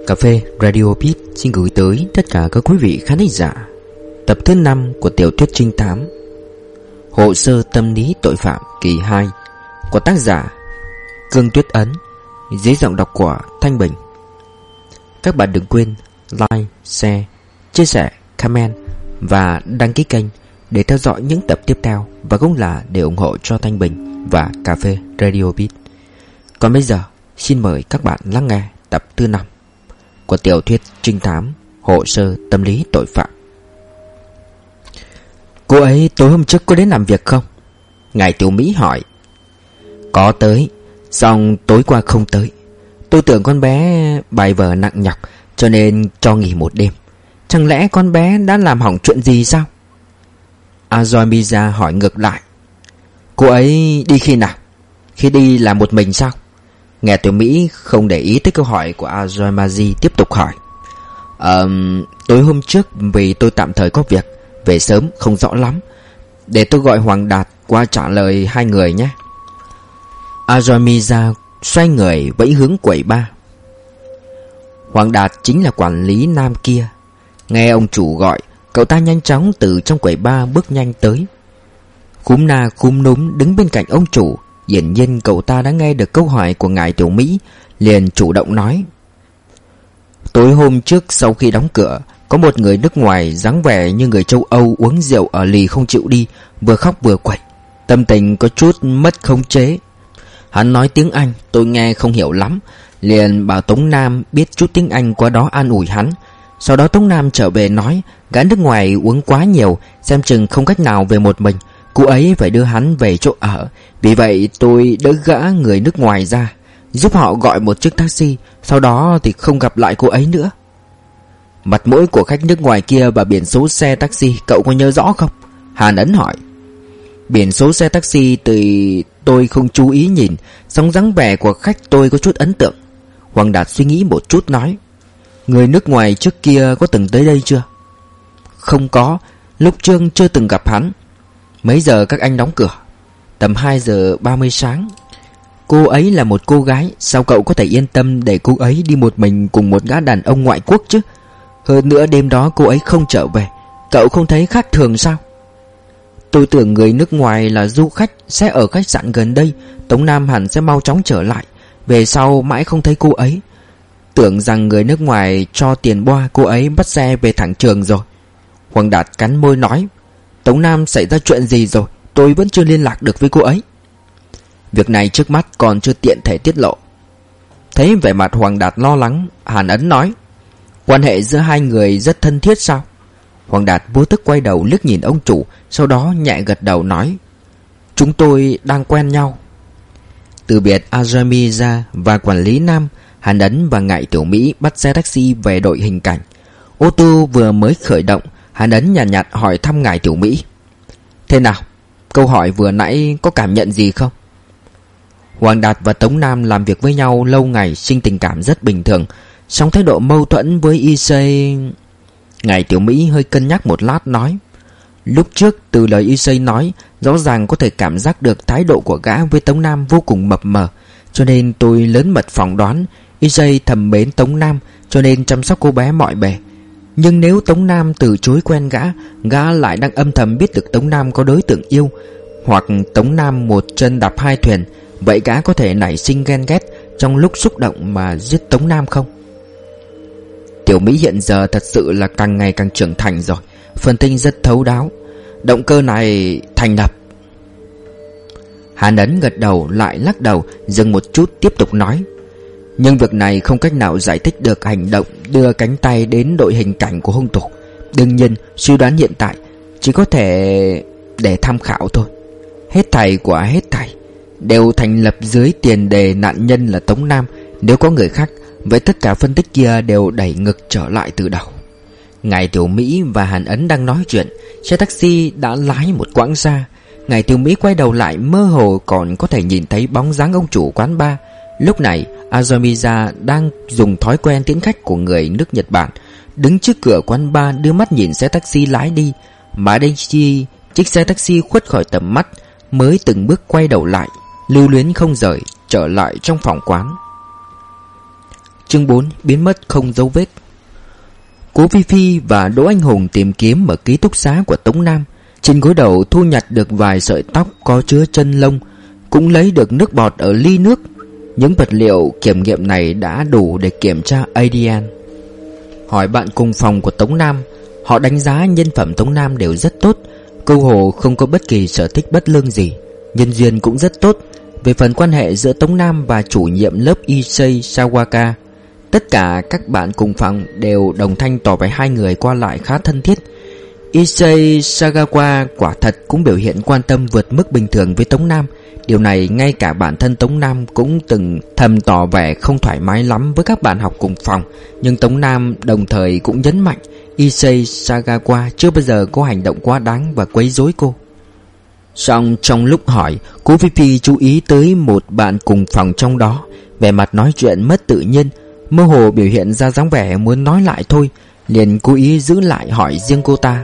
Cà phê Radio Beat xin gửi tới tất cả các quý vị khán thính giả tập thứ 5 của tiểu thuyết trinh thám Hồ sơ tâm lý tội phạm kỳ 2 của tác giả Cương Tuyết Ấn, dưới giọng đọc của Thanh Bình. Các bạn đừng quên like, share, chia sẻ, comment và đăng ký kênh để theo dõi những tập tiếp theo, và cũng là để ủng hộ cho Thanh Bình và Cà phê Radio Beat. Còn bây giờ xin mời các bạn lắng nghe tập thứ 5 của tiểu thuyết trinh thám Hồ sơ tâm lý tội phạm. Cô ấy tối hôm trước có đến làm việc không? Ngài Tiểu Mỹ hỏi. Có tới, xong tối qua không tới. Tôi tưởng con bé bài vở nặng nhọc cho nên cho nghỉ một đêm. Chẳng lẽ con bé đã làm hỏng chuyện gì sao? Azomiza hỏi ngược lại. Cô ấy đi khi nào? Khi đi là một mình sao? Nghe Tiểu Mỹ không để ý tới câu hỏi của Azomiza, tiếp tục hỏi. Tối hôm trước vì tôi tạm thời có việc, về sớm không rõ lắm. Để tôi gọi Hoàng Đạt qua trả lời hai người nhé. Azomiza xoay người vẫy hướng quầy bar. Hoàng Đạt chính là quản lý nam kia. Nghe ông chủ gọi, cậu ta nhanh chóng từ trong quầy bar bước nhanh tới. Khúm na khúm núm đứng bên cạnh ông chủ. Hiển nhiên cậu ta đã nghe được câu hỏi của ngài Tiểu Mỹ, liền chủ động nói. Tối hôm trước sau khi đóng cửa, có một người nước ngoài dáng vẻ như người châu Âu uống rượu ở lì không chịu đi, vừa khóc vừa quậy, tâm tình có chút mất khống chế. Hắn nói tiếng Anh, tôi nghe không hiểu lắm, liền bảo Tống Nam biết chút tiếng Anh qua đó an ủi hắn. Sau đó Tống Nam trở về nói gã nước ngoài uống quá nhiều, xem chừng không cách nào về một mình, cô ấy phải đưa hắn về chỗ ở. Vì vậy tôi đỡ gã người nước ngoài ra, giúp họ gọi một chiếc taxi. Sau đó thì không gặp lại cô ấy nữa. Mặt mũi của khách nước ngoài kia và biển số xe taxi cậu có nhớ rõ không? Hàn Ấn hỏi. Biển số xe taxi thì tôi không chú ý nhìn, song dáng vẻ của khách tôi có chút ấn tượng. Hoàng Đạt suy nghĩ một chút nói. Người nước ngoài trước kia có từng tới đây chưa? Không có, lúc Trương chưa từng gặp hắn. Mấy giờ các anh đóng cửa? Tầm 2 giờ 30 sáng. Cô ấy là một cô gái, sao cậu có thể yên tâm để cô ấy đi một mình cùng một gã đàn ông ngoại quốc chứ? Hơn nữa đêm đó cô ấy không trở về, cậu không thấy khác thường sao? Tôi tưởng người nước ngoài là du khách sẽ ở khách sạn gần đây, Tống Nam hẳn sẽ mau chóng trở lại. Về sau mãi không thấy cô ấy, tưởng rằng người nước ngoài cho tiền boa cô ấy bắt xe về thẳng trường rồi. Hoàng Đạt cắn môi nói. Tống Nam xảy ra chuyện gì rồi? Tôi vẫn chưa liên lạc được với cô ấy. Việc này trước mắt còn chưa tiện thể tiết lộ. Thấy vẻ mặt Hoàng Đạt lo lắng, Hàn Ấn nói. Quan hệ giữa hai người rất thân thiết sao? Hoàng Đạt vô thức quay đầu liếc nhìn ông chủ, sau đó nhẹ gật đầu nói. Chúng tôi đang quen nhau. Từ biệt Azomiza và quản lý nam, Hàn Ấn và ngài Tiểu Mỹ bắt xe taxi về đội hình cảnh. Ô tô vừa mới khởi động, Hàn Ấn nhàn nhạt hỏi thăm ngài Tiểu Mỹ. Thế nào? Câu hỏi vừa nãy có cảm nhận gì không? Hoàng Đạt và Tống Nam làm việc với nhau lâu ngày, sinh tình cảm rất bình thường, song thái độ mâu thuẫn với IC. Ngài Tiểu Mỹ hơi cân nhắc một lát nói. Lúc trước từ lời IC nói, rõ ràng có thể cảm giác được thái độ của gã với Tống Nam vô cùng mập mờ, cho nên tôi lớn mật phỏng đoán IC thầm mến Tống Nam, cho nên chăm sóc cô bé mọi bề. Nhưng nếu Tống Nam từ chối quen gã lại đang âm thầm biết được Tống Nam có đối tượng yêu, hoặc Tống Nam một chân đạp hai thuyền, vậy gã có thể nảy sinh ghen ghét trong lúc xúc động mà giết Tống Nam không? Tiểu Mỹ hiện giờ thật sự là càng ngày càng trưởng thành rồi, phân tích rất thấu đáo. Động cơ này thành lập. Hàn Ấn gật đầu lại lắc đầu, dừng một chút tiếp tục nói. Nhưng việc này không cách nào giải thích được hành động đưa cánh tay đến đội hình cảnh của hung thủ. Đương nhiên suy đoán hiện tại chỉ có thể để tham khảo thôi. Hết thảy của hết thảy đều thành lập dưới tiền đề nạn nhân là Tống Nam. Nếu có người khác, vậy tất cả phân tích kia đều đẩy ngược trở lại từ đầu. Ngài Tiểu Mỹ và Hàn Ấn đang nói chuyện, xe taxi đã lái một quãng xa. Ngài Tiểu Mỹ quay đầu lại, mơ hồ còn có thể nhìn thấy bóng dáng ông chủ quán bar. Lúc này Azomiza đang dùng thói quen tiễn khách của người nước Nhật Bản, đứng trước cửa quán bar đưa mắt nhìn xe taxi lái đi. Mãi đến khi chiếc xe taxi khuất khỏi tầm mắt mới từng bước quay đầu lại, lưu luyến không rời trở lại trong phòng quán. Chương 4. Biến mất không dấu vết. Cố Phi Phi và Đỗ Anh Hùng tìm kiếm ở ký túc xá của Tống Nam. Trên gối đầu thu nhặt được vài sợi tóc có chứa chân lông, cũng lấy được nước bọt ở ly nước. Những vật liệu kiểm nghiệm này đã đủ để kiểm tra ADN. Hỏi bạn cùng phòng của Tống Nam, họ đánh giá nhân phẩm Tống Nam đều rất tốt, cơ hồ không có bất kỳ sở thích bất lương gì. Nhân duyên cũng rất tốt. Về phần quan hệ giữa Tống Nam và chủ nhiệm lớp Issei Sawaka, tất cả các bạn cùng phòng đều đồng thanh tỏ vẻ hai người qua lại khá thân thiết. Issei Sawaka quả thật cũng biểu hiện quan tâm vượt mức bình thường với Tống Nam. Điều này ngay cả bản thân Tống Nam cũng từng thầm tỏ vẻ không thoải mái lắm với các bạn học cùng phòng. Nhưng Tống Nam đồng thời cũng nhấn mạnh Issei Sawaka chưa bao giờ có hành động quá đáng và quấy rối cô. Song trong lúc hỏi, Cố Phi Phi chú ý tới một bạn cùng phòng trong đó. Vẻ mặt nói chuyện mất tự nhiên, mơ hồ biểu hiện ra dáng vẻ muốn nói lại thôi, liền cố ý giữ lại hỏi riêng cô ta.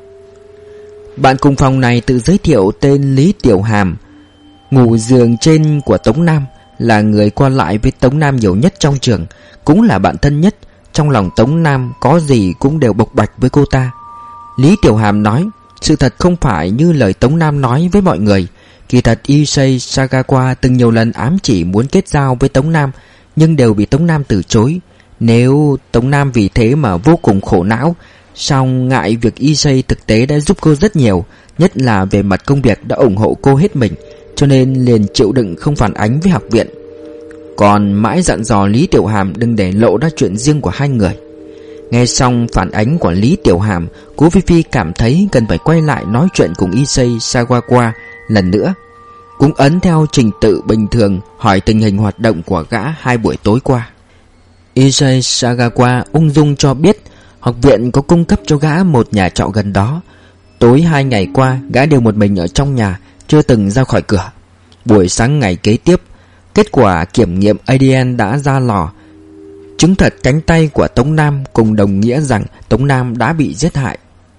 Bạn cùng phòng này tự giới thiệu tên Lý Tiểu Hàm, ngủ giường trên của Tống Nam, là người qua lại với Tống Nam nhiều nhất trong trường, cũng là bạn thân nhất. Trong lòng Tống Nam có gì cũng đều bộc bạch với cô ta. Lý Tiểu Hàm nói, sự thật không phải như lời Tống Nam nói với mọi người. Kỳ thật Issei Sawaka từng nhiều lần ám chỉ muốn kết giao với Tống Nam, nhưng đều bị Tống Nam từ chối. Nếu Tống Nam vì thế mà vô cùng khổ não, song ngại việc Issei thực tế đã giúp cô rất nhiều, nhất là về mặt công việc đã ủng hộ cô hết mình, cho nên liền chịu đựng không phản ánh với học viện. Còn mãi dặn dò Lý Tiểu Hàm đừng để lộ ra chuyện riêng của hai người. Nghe xong phản ánh của Lý Tiểu Hàm, Cố Phi Phi cảm thấy cần phải quay lại nói chuyện cùng Issei Sawaka lần nữa. Cũng ấn theo trình tự bình thường hỏi tình hình hoạt động của gã 2 buổi tối qua. Issei Sawaka ung dung cho biết học viện có cung cấp cho gã một nhà trọ gần đó. Tối 2 ngày qua gã đều một mình ở trong nhà, chưa từng ra khỏi cửa. Buổi sáng ngày kế tiếp, kết quả kiểm nghiệm ADN đã ra lò, chứng thật cánh tay của Tống Nam, cùng đồng nghĩa rằng Tống Nam đã bị giết hại.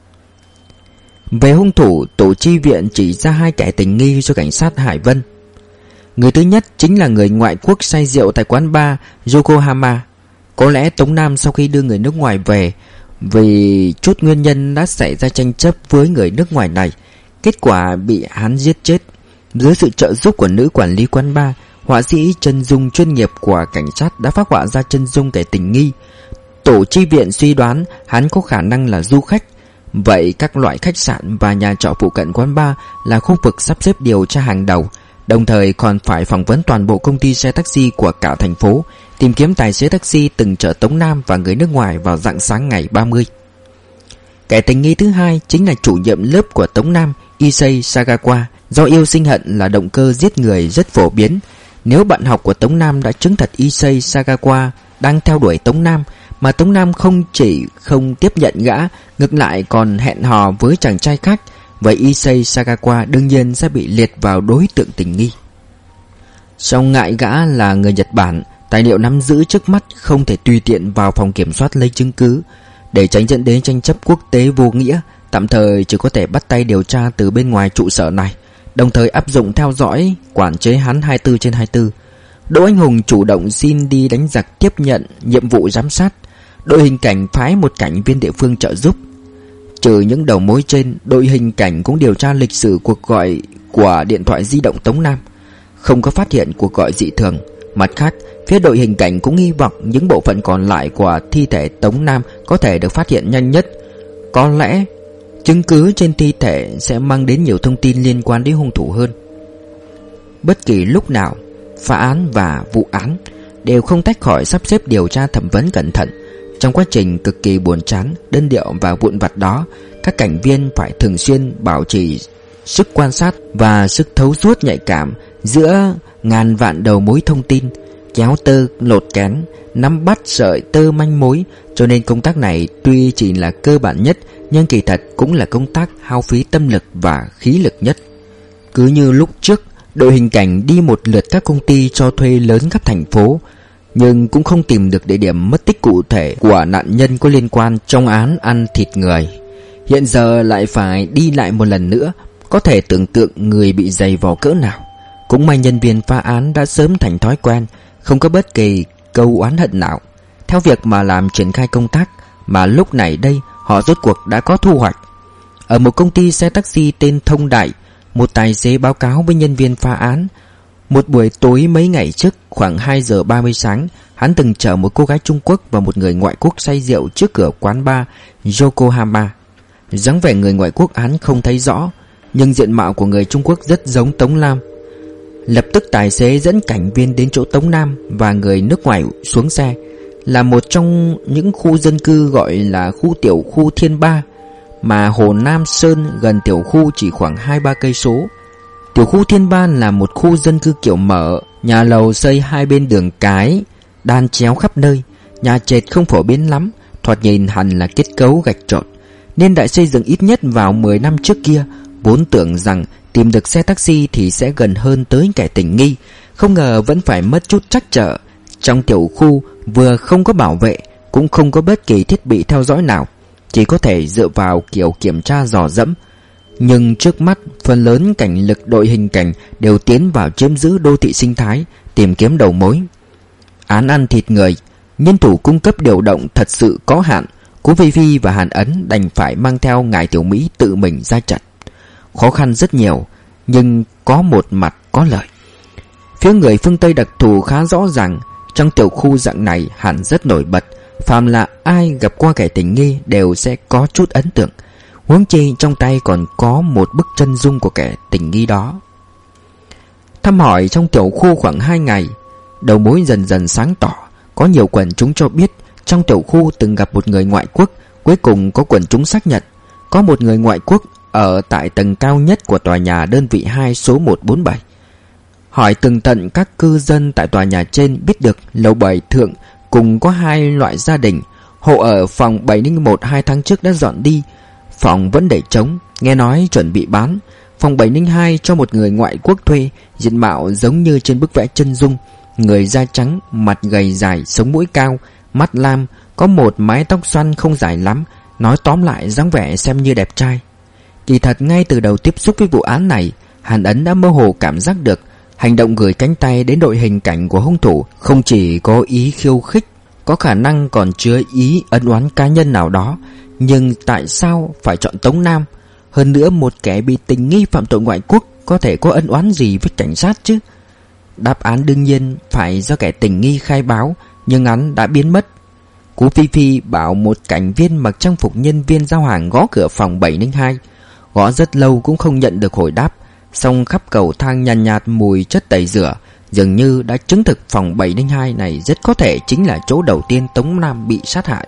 Về hung thủ, tổ chi viện chỉ ra 2 kẻ tình nghi cho cảnh sát Hải Vân. Người thứ nhất chính là người ngoại quốc say rượu tại quán bar Yokohama. Có lẽ Tống Nam sau khi đưa người nước ngoài về, vì chút nguyên nhân đã xảy ra tranh chấp với người nước ngoài này, kết quả bị hắn giết chết. Dưới sự trợ giúp của nữ quản lý quán bar, họa sĩ chân dung chuyên nghiệp của cảnh sát đã phác họa ra chân dung kẻ tình nghi. Tổ chi viện suy đoán hắn có khả năng là du khách. Vậy các loại khách sạn và nhà trọ phụ cận quán bar là khu vực sắp xếp điều tra hàng đầu, đồng thời còn phải phỏng vấn toàn bộ công ty xe taxi của cả thành phố, tìm kiếm tài xế taxi từng chở Tống Nam và người nước ngoài vào rạng sáng ngày 30. Kẻ tình nghi thứ hai chính là chủ nhiệm lớp của Tống Nam, Issei Sawaka. Do yêu sinh hận là động cơ giết người rất phổ biến. Nếu bạn học của Tống Nam đã chứng thật Issei Sawaka đang theo đuổi Tống Nam, mà Tống Nam không chỉ không tiếp nhận gã, ngược lại còn hẹn hò với chàng trai khác, vậy Issei Sawaka đương nhiên sẽ bị liệt vào đối tượng tình nghi. Song ngại gã là người Nhật Bản, tài liệu nắm giữ trước mắt không thể tùy tiện vào phòng kiểm soát lấy chứng cứ. Để tránh dẫn đến tranh chấp quốc tế vô nghĩa, tạm thời chỉ có thể bắt tay điều tra từ bên ngoài trụ sở này, đồng thời áp dụng theo dõi, quản chế hắn 24/24. Đỗ Anh Hùng chủ động xin đi đánh giặc tiếp nhận nhiệm vụ giám sát. Đội hình cảnh phái một cảnh viên địa phương trợ giúp. Trừ những đầu mối trên, đội hình cảnh cũng điều tra lịch sử cuộc gọi của điện thoại di động Tống Nam, không có phát hiện cuộc gọi dị thường. Mặt khác, phía đội hình cảnh cũng hy vọng những bộ phận còn lại của thi thể Tống Nam có thể được phát hiện nhanh nhất. Có lẽ chứng cứ trên thi thể sẽ mang đến nhiều thông tin liên quan đến hung thủ hơn. Bất kỳ lúc nào, phá án và vụ án đều không tách khỏi sắp xếp điều tra thẩm vấn cẩn thận. Trong quá trình cực kỳ buồn chán, đơn điệu và vụn vặt đó, các cảnh viên phải thường xuyên bảo trì sức quan sát và sức thấu suốt nhạy cảm giữa ngàn vạn đầu mối thông tin, kéo tơ lột kén, nắm bắt sợi tơ manh mối. Cho nên công tác này tuy chỉ là cơ bản nhất, nhưng kỳ thật cũng là công tác hao phí tâm lực và khí lực nhất. Cứ như lúc trước, đội hình cảnh đi một lượt các công ty cho thuê lớn khắp thành phố, nhưng cũng không tìm được địa điểm mất tích cụ thể của nạn nhân có liên quan trong án ăn thịt người. Hiện giờ lại phải đi lại một lần nữa, có thể tưởng tượng người bị dày vò cỡ nào. Cũng may nhân viên phá án đã sớm thành thói quen, không có bất kỳ câu oán hận nào. theo việc mà làm triển khai công tác, mà lúc này đây họ rốt cuộc đã có thu hoạch. Ở một công ty xe taxi tên Thông Đại, một tài xế báo cáo với nhân viên phá án: một buổi tối mấy ngày trước, khoảng 2 giờ 30 sáng, hắn từng chở một cô gái Trung Quốc và một người ngoại quốc say rượu trước cửa quán bar Yokohama. Dáng vẻ người ngoại quốc hắn không thấy rõ, nhưng diện mạo của người Trung Quốc rất giống Tống Nam. Lập tức tài xế dẫn cảnh viên đến chỗ Tống Nam và người nước ngoài xuống xe, là một trong những khu dân cư gọi là khu tiểu khu Thiên Ba, mà Hồ Nam Sơn gần tiểu khu chỉ khoảng 2-3 cây số. Tiểu khu Thiên Ba là một khu dân cư kiểu mở, nhà lầu xây hai bên đường cái, đan chéo khắp nơi, nhà trệt không phổ biến lắm, thoạt nhìn hẳn là kết cấu gạch trộn. Nên đại xây dựng ít nhất vào 10 năm trước kia, vốn tưởng rằng tìm được xe taxi thì sẽ gần hơn tới kẻ tình nghi, không ngờ vẫn phải mất chút trắc trở. Trong tiểu khu vừa không có bảo vệ, cũng không có bất kỳ thiết bị theo dõi nào, chỉ có thể dựa vào kiểu kiểm tra dò dẫm. Nhưng trước mắt, phần lớn cảnh lực đội hình cảnh đều tiến vào chiếm giữ đô thị sinh thái, tìm kiếm đầu mối. Án ăn thịt người, nhân thủ cung cấp điều động thật sự có hạn. Cố Phi Phi và Hàn Ấn đành phải mang theo Ngài Tiểu Mỹ tự mình ra trận. Khó khăn rất nhiều, nhưng có một mặt có lợi. Phía người phương Tây đặc thù khá rõ ràng. Trong tiểu khu dạng này hẳn rất nổi bật, phàm là ai gặp qua kẻ tình nghi đều sẽ có chút ấn tượng. Huống chi trong tay còn có một bức chân dung của kẻ tình nghi đó. Thăm hỏi trong tiểu khu khoảng 2 ngày, đầu mối dần dần sáng tỏ. Có nhiều quần chúng cho biết trong tiểu khu từng gặp một người ngoại quốc. Cuối cùng có quần chúng xác nhận có một người ngoại quốc ở tại tầng cao nhất của tòa nhà đơn vị 2 số 147. Hỏi tường tận các cư dân tại tòa nhà trên, biết được lầu 7 thượng cùng có 2 loại gia đình. Hộ ở phòng 701 2 tháng trước đã dọn đi, phòng vẫn để trống, nghe nói chuẩn bị bán. Phòng 702 cho một người ngoại quốc thuê, diện mạo giống như trên bức vẽ chân dung, người da trắng, mặt gầy dài, sống mũi cao, mắt lam, có một mái tóc xoăn không dài lắm. Nói tóm lại dáng vẻ xem như đẹp trai. Kỳ thật ngay từ đầu tiếp xúc với vụ án này, Hàn Ấn đã mơ hồ cảm giác được hành động gửi cánh tay đến đội hình cảnh của hung thủ không chỉ có ý khiêu khích, có khả năng còn chứa ý ân oán cá nhân nào đó. Nhưng tại sao phải chọn Tống Nam? Hơn nữa một kẻ bị tình nghi phạm tội ngoại quốc có thể có ân oán gì với cảnh sát chứ? Đáp án đương nhiên phải do kẻ tình nghi khai báo, nhưng hắn đã biến mất. Cố Phi Phi bảo một cảnh viên mặc trang phục nhân viên giao hàng gõ cửa phòng 702. Gõ rất lâu cũng không nhận được hồi đáp. Xong khắp cầu thang nhàn nhạt mùi chất tẩy rửa, dường như đã chứng thực phòng 702 này rất có thể chính là chỗ đầu tiên Tống Nam bị sát hại.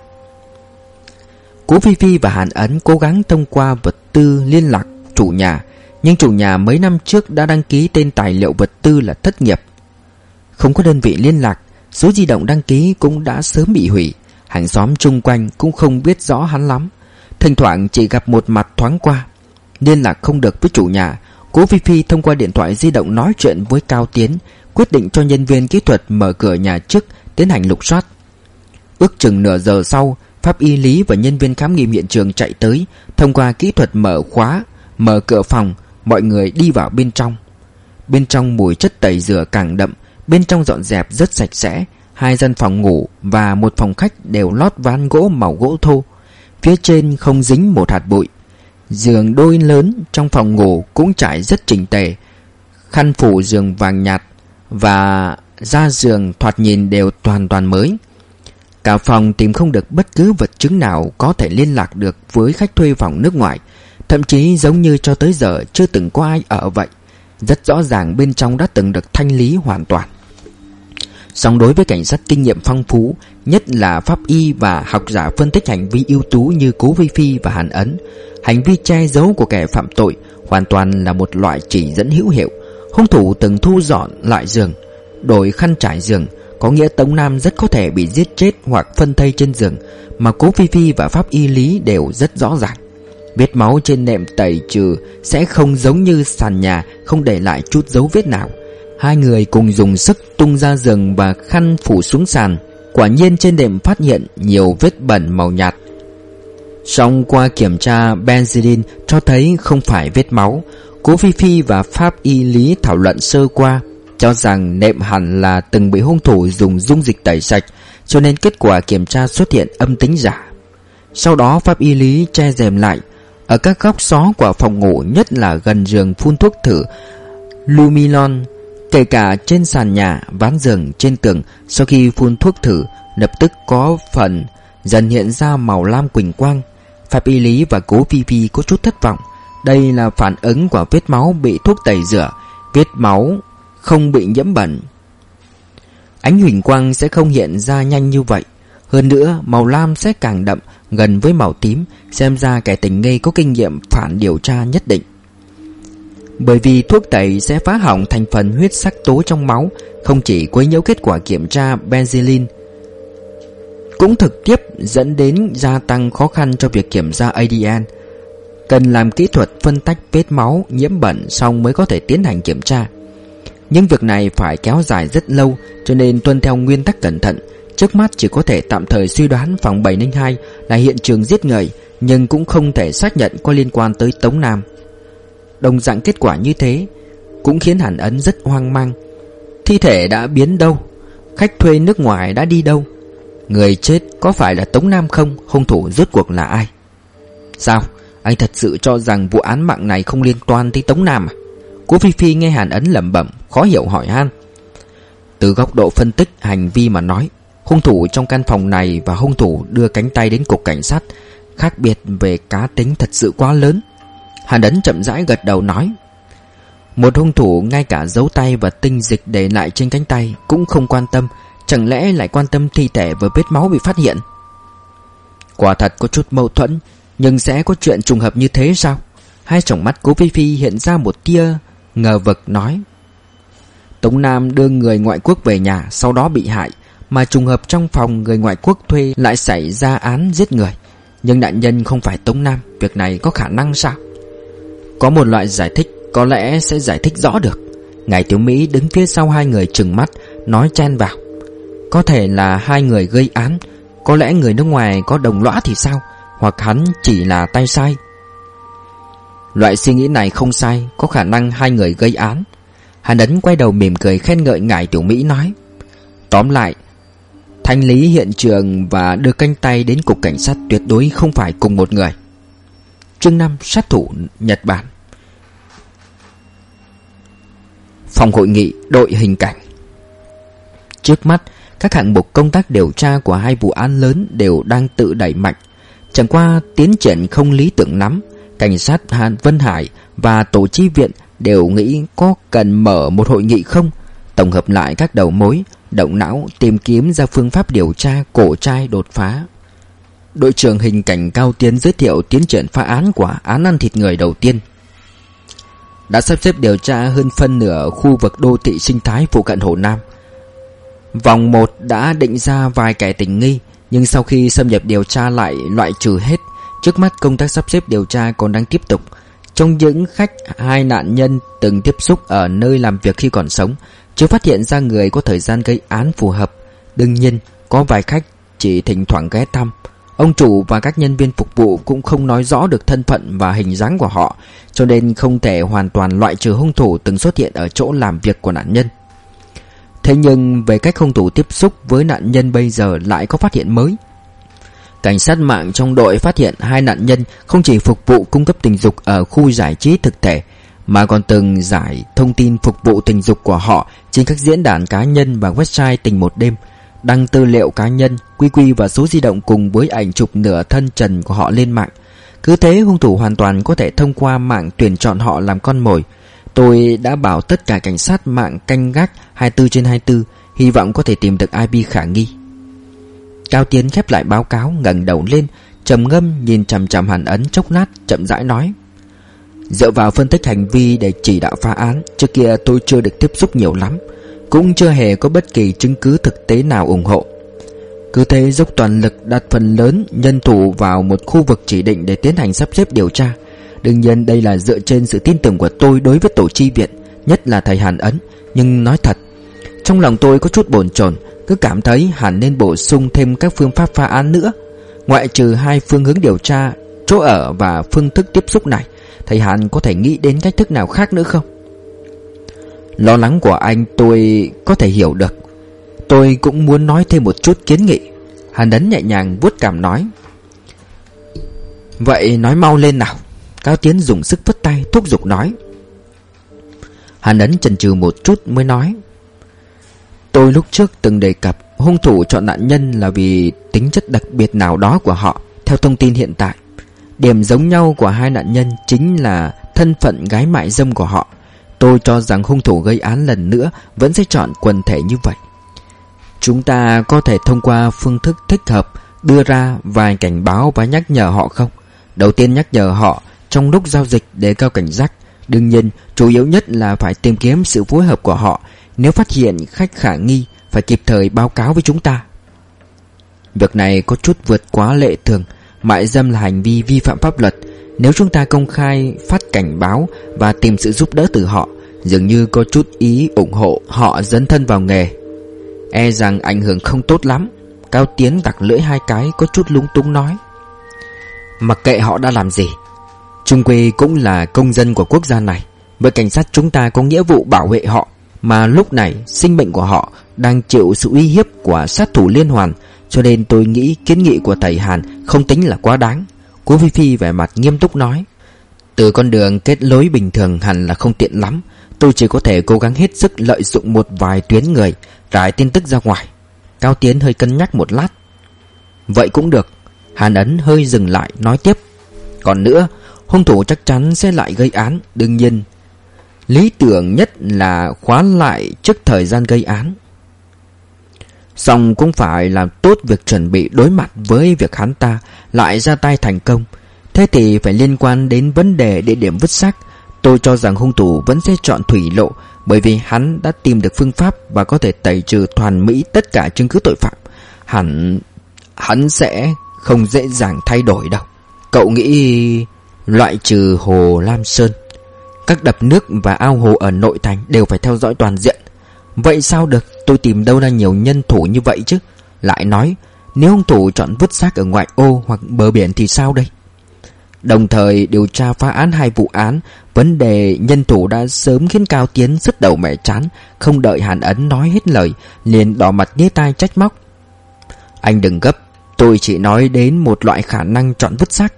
Cố Phi Phi và Hàn Ấn cố gắng thông qua vật tư liên lạc chủ nhà, nhưng chủ nhà mấy năm trước đã đăng ký tên tài liệu vật tư là thất nghiệp. Không có đơn vị liên lạc, số di động đăng ký cũng đã sớm bị hủy. Hàng xóm chung quanh cũng không biết rõ hắn lắm, thỉnh thoảng chỉ gặp một mặt thoáng qua. Liên lạc không được với chủ nhà, Cố Phi Phi thông qua điện thoại di động nói chuyện với Cao Tiến, quyết định cho nhân viên kỹ thuật mở cửa nhà trước tiến hành lục soát. Ước chừng nửa giờ sau, pháp y lý và nhân viên khám nghiệm hiện trường chạy tới, thông qua kỹ thuật mở khóa, mở cửa phòng, mọi người đi vào bên trong. Bên trong mùi chất tẩy rửa càng đậm, bên trong dọn dẹp rất sạch sẽ. 2 gian phòng ngủ và một phòng khách đều lót ván gỗ màu gỗ thô, phía trên không dính một hạt bụi. Giường đôi lớn trong phòng ngủ cũng trải rất chỉnh tề, khăn phủ giường vàng nhạt và da giường thoạt nhìn đều hoàn toàn mới. Cả phòng tìm không được bất cứ vật chứng nào có thể liên lạc được với khách thuê phòng nước ngoài, thậm chí giống như cho tới giờ chưa từng có ai ở vậy. Rất rõ ràng bên trong đã từng được thanh lý hoàn toàn. Song đối với cảnh sát kinh nghiệm phong phú, nhất là pháp y và học giả phân tích hành vi ưu tú như Cố Phi Phi và Hàn Ấn, hành vi che giấu của kẻ phạm tội hoàn toàn là một loại chỉ dẫn hữu hiệu. Hung thủ từng thu dọn lại giường, đổi khăn trải giường, có nghĩa Tống Nam rất có thể bị giết chết hoặc phân thây trên giường, mà Cố Phi Phi và pháp y lý đều rất rõ ràng. Vết máu trên nệm tẩy trừ sẽ không giống như sàn nhà, không để lại chút dấu vết nào. 2 người cùng dùng sức tung ra giường và khăn phủ xuống sàn. Quả nhiên trên nệm phát hiện nhiều vết bẩn màu nhạt. Song qua kiểm tra benzidin cho thấy không phải vết máu. Cố Phi Phi và pháp y lý thảo luận sơ qua, cho rằng nệm hẳn là từng bị hung thủ dùng dung dịch tẩy sạch, cho nên kết quả kiểm tra xuất hiện âm tính giả. Sau đó pháp y lý che rèm lại. Ở các góc xó của phòng ngủ, nhất là gần giường phun thuốc thử Lumilon, kể cả trên sàn nhà, ván giường, trên tường. Sau khi phun thuốc thử, lập tức có phần dần hiện ra màu lam quỳnh quang. Pháp y lý và Cố Phi Phi có chút thất vọng. Đây là phản ứng của vết máu bị thuốc tẩy rửa, vết máu không bị nhiễm bẩn. Ánh huỳnh quang sẽ không hiện ra nhanh như vậy. Hơn nữa màu lam sẽ càng đậm, gần với màu tím. Xem ra kẻ tình nghi có kinh nghiệm phản điều tra nhất định. Bởi vì thuốc tẩy sẽ phá hỏng thành phần huyết sắc tố trong máu, không chỉ quấy nhiễu kết quả kiểm tra penicillin, cũng trực tiếp dẫn đến gia tăng khó khăn cho việc kiểm tra ADN. Cần làm kỹ thuật phân tách vết máu nhiễm bẩn xong mới có thể tiến hành kiểm tra. Nhưng việc này phải kéo dài rất lâu, cho nên tuân theo nguyên tắc cẩn thận. Trước mắt chỉ có thể tạm thời suy đoán phòng 702 là hiện trường giết người, nhưng cũng không thể xác nhận có liên quan tới Tống Nam. Đồng dạng kết quả như thế cũng khiến Hàn Ấn rất hoang mang. Thi thể đã biến đâu? Khách thuê nước ngoài đã đi đâu? Người chết có phải là Tống Nam không? Hung thủ rốt cuộc là ai? Sao? Anh thật sự cho rằng vụ án mạng này không liên quan tới Tống Nam à? Cố Phi Phi nghe Hàn Ấn lẩm bẩm, khó hiểu hỏi han. Từ góc độ phân tích hành vi mà nói, hung thủ trong căn phòng này và hung thủ đưa cánh tay đến cục cảnh sát, khác biệt về cá tính thật sự quá lớn. Hàn Ấn chậm rãi gật đầu nói, một hung thủ ngay cả dấu tay và tinh dịch để lại trên cánh tay cũng không quan tâm, chẳng lẽ lại quan tâm thi thể và vết máu bị phát hiện? Quả thật có chút mâu thuẫn, nhưng sẽ có chuyện trùng hợp như thế sao? Hai tròng mắt Cố Phi Phi hiện ra một tia ngờ vực nói, Tống Nam đưa người ngoại quốc về nhà, sau đó bị hại, mà trùng hợp trong phòng người ngoại quốc thuê lại xảy ra án giết người. Nhưng nạn nhân không phải Tống Nam, việc này có khả năng sao? Có một loại giải thích có lẽ sẽ giải thích rõ được. Ngài Tiểu Mỹ đứng phía sau hai người trừng mắt, nói chen vào, có thể là hai người gây án. Có lẽ người nước ngoài có đồng lõa thì sao? Hoặc hắn chỉ là tay sai. Loại suy nghĩ này không sai, có khả năng hai người gây án. Hàn Ấn quay đầu mỉm cười khen ngợi ngài Tiểu Mỹ nói, tóm lại, thanh lý hiện trường và đưa cánh tay đến cục cảnh sát tuyệt đối không phải cùng một người. Chương 5: Sát thủ Nhật Bản. Phòng hội nghị đội hình cảnh. Trước mắt, các hạng mục công tác điều tra của hai vụ án lớn đều đang tự đẩy mạnh. Chẳng qua tiến triển không lý tưởng lắm. Cảnh sát Hàn Vân Hải và tổ chi viện đều nghĩ có cần mở một hội nghị không, tổng hợp lại các đầu mối, động não tìm kiếm ra phương pháp điều tra cổ trai đột phá. Đội trưởng hình cảnh Cao Tiến giới thiệu tiến triển phá án của án ăn thịt người đầu tiên. Đã sắp xếp điều tra hơn phân nửa khu vực đô thị sinh thái phụ cận Hồ Nam. Vòng 1 đã định ra vài kẻ tình nghi, nhưng sau khi xâm nhập điều tra lại loại trừ hết. Trước mắt công tác sắp xếp điều tra còn đang tiếp tục. Trong những khách hai nạn nhân từng tiếp xúc ở nơi làm việc khi còn sống, chưa phát hiện ra người có thời gian gây án phù hợp. Đương nhiên có vài khách chỉ thỉnh thoảng ghé thăm. Ông chủ và các nhân viên phục vụ cũng không nói rõ được thân phận và hình dáng của họ, cho nên không thể hoàn toàn loại trừ hung thủ từng xuất hiện ở chỗ làm việc của nạn nhân. Thế nhưng về cách hung thủ tiếp xúc với nạn nhân bây giờ lại có phát hiện mới. Cảnh sát mạng trong đội phát hiện hai nạn nhân không chỉ phục vụ cung cấp tình dục ở khu giải trí thực thể, mà còn từng giải thông tin phục vụ tình dục của họ trên các diễn đàn cá nhân và website Tình Một Đêm, đăng tư liệu cá nhân, QQ và số di động cùng với ảnh chụp nửa thân trần của họ lên mạng. Cứ thế hung thủ hoàn toàn có thể thông qua mạng tuyển chọn họ làm con mồi. Tôi đã bảo tất cả cảnh sát mạng canh gác 24/24, hy vọng có thể tìm được IP khả nghi. Cao Tiến khép lại báo cáo, ngẩng đầu lên, trầm ngâm nhìn chằm chằm Hàn Ấn chốc lát, chậm rãi nói, dựa vào phân tích hành vi để chỉ đạo phá án, trước kia tôi chưa được tiếp xúc nhiều lắm, cũng chưa hề có bất kỳ chứng cứ thực tế nào ủng hộ. Cứ thế dốc toàn lực đặt phần lớn nhân thủ vào một khu vực chỉ định để tiến hành sắp xếp điều tra. Đương nhiên đây là dựa trên sự tin tưởng của tôi đối với tổ chi viện, nhất là thầy Hàn Ấn. Nhưng nói thật, trong lòng tôi có chút bồn chồn, cứ cảm thấy hẳn nên bổ sung thêm các phương pháp phá án nữa. Ngoại trừ hai phương hướng điều tra, chỗ ở và phương thức tiếp xúc này, thầy Hàn có thể nghĩ đến cách thức nào khác nữa không? Lo lắng của anh tôi có thể hiểu được. Tôi cũng muốn nói thêm một chút kiến nghị. Hàn Ấn nhẹ nhàng vuốt cằm nói. Vậy nói mau lên nào. Cao Tiến dùng sức vất tay thúc giục nói. Hàn Ấn chần chừ một chút mới nói. Tôi lúc trước từng đề cập hung thủ chọn nạn nhân là vì tính chất đặc biệt nào đó của họ. Theo thông tin hiện tại, điểm giống nhau của hai nạn nhân chính là thân phận gái mại dâm của họ. Tôi cho rằng hung thủ gây án lần nữa vẫn sẽ chọn quần thể như vậy. Chúng ta có thể thông qua phương thức thích hợp đưa ra vài cảnh báo và nhắc nhở họ không? Đầu tiên nhắc nhở họ trong lúc giao dịch đề cao cảnh giác. Đương nhiên chủ yếu nhất là phải tìm kiếm sự phối hợp của họ. Nếu phát hiện khách khả nghi phải kịp thời báo cáo với chúng ta. Việc này có chút vượt quá lệ thường. Mại dâm là hành vi vi phạm pháp luật. Nếu chúng ta công khai phát cảnh báo và tìm sự giúp đỡ từ họ, dường như có chút ý ủng hộ họ dấn thân vào nghề, e rằng ảnh hưởng không tốt lắm. Cao Tiến tặc lưỡi hai cái có chút lúng túng nói. Mặc kệ họ đã làm gì, chung quy cũng là công dân của quốc gia này. Với cảnh sát chúng ta có nghĩa vụ bảo vệ họ. Mà lúc này sinh mệnh của họ đang chịu sự uy hiếp của sát thủ liên hoàn. Cho nên tôi nghĩ kiến nghị của thầy Hàn không tính là quá đáng. Cố Phi Phi vẻ mặt nghiêm túc nói. Từ con đường kết nối bình thường hẳn là không tiện lắm. Tôi chỉ có thể cố gắng hết sức lợi dụng một vài tuyến người rải tin tức ra ngoài. Cao Tiến hơi cân nhắc một lát. Vậy cũng được. Hàn Ấn hơi dừng lại nói tiếp. Còn nữa, hung thủ chắc chắn sẽ lại gây án. Đương nhiên lý tưởng nhất là khóa lại trước thời gian gây án. Song cũng phải làm tốt việc chuẩn bị đối mặt với việc hắn ta lại ra tay thành công. Thế thì phải liên quan đến vấn đề địa điểm vứt xác. Tôi cho rằng hung thủ vẫn sẽ chọn thủy lộ, bởi vì hắn đã tìm được phương pháp và có thể tẩy trừ hoàn mỹ tất cả chứng cứ tội phạm. Hắn sẽ không dễ dàng thay đổi đâu. Cậu nghĩ loại trừ hồ Lam Sơn, các đập nước và ao hồ ở nội thành đều phải theo dõi toàn diện. Vậy sao được, tôi tìm đâu ra nhiều nhân thủ như vậy chứ. Lại nói, nếu hung thủ chọn vứt xác ở ngoại ô hoặc bờ biển thì sao đây? Đồng thời điều tra phá án hai vụ án, vấn đề nhân thủ đã sớm khiến Cao Tiến sứt đầu mẻ chán. Không đợi Hàn Ấn nói hết lời, liền đỏ mặt nhếch tai trách móc. Anh đừng gấp, tôi chỉ nói đến một loại khả năng chọn vứt xác.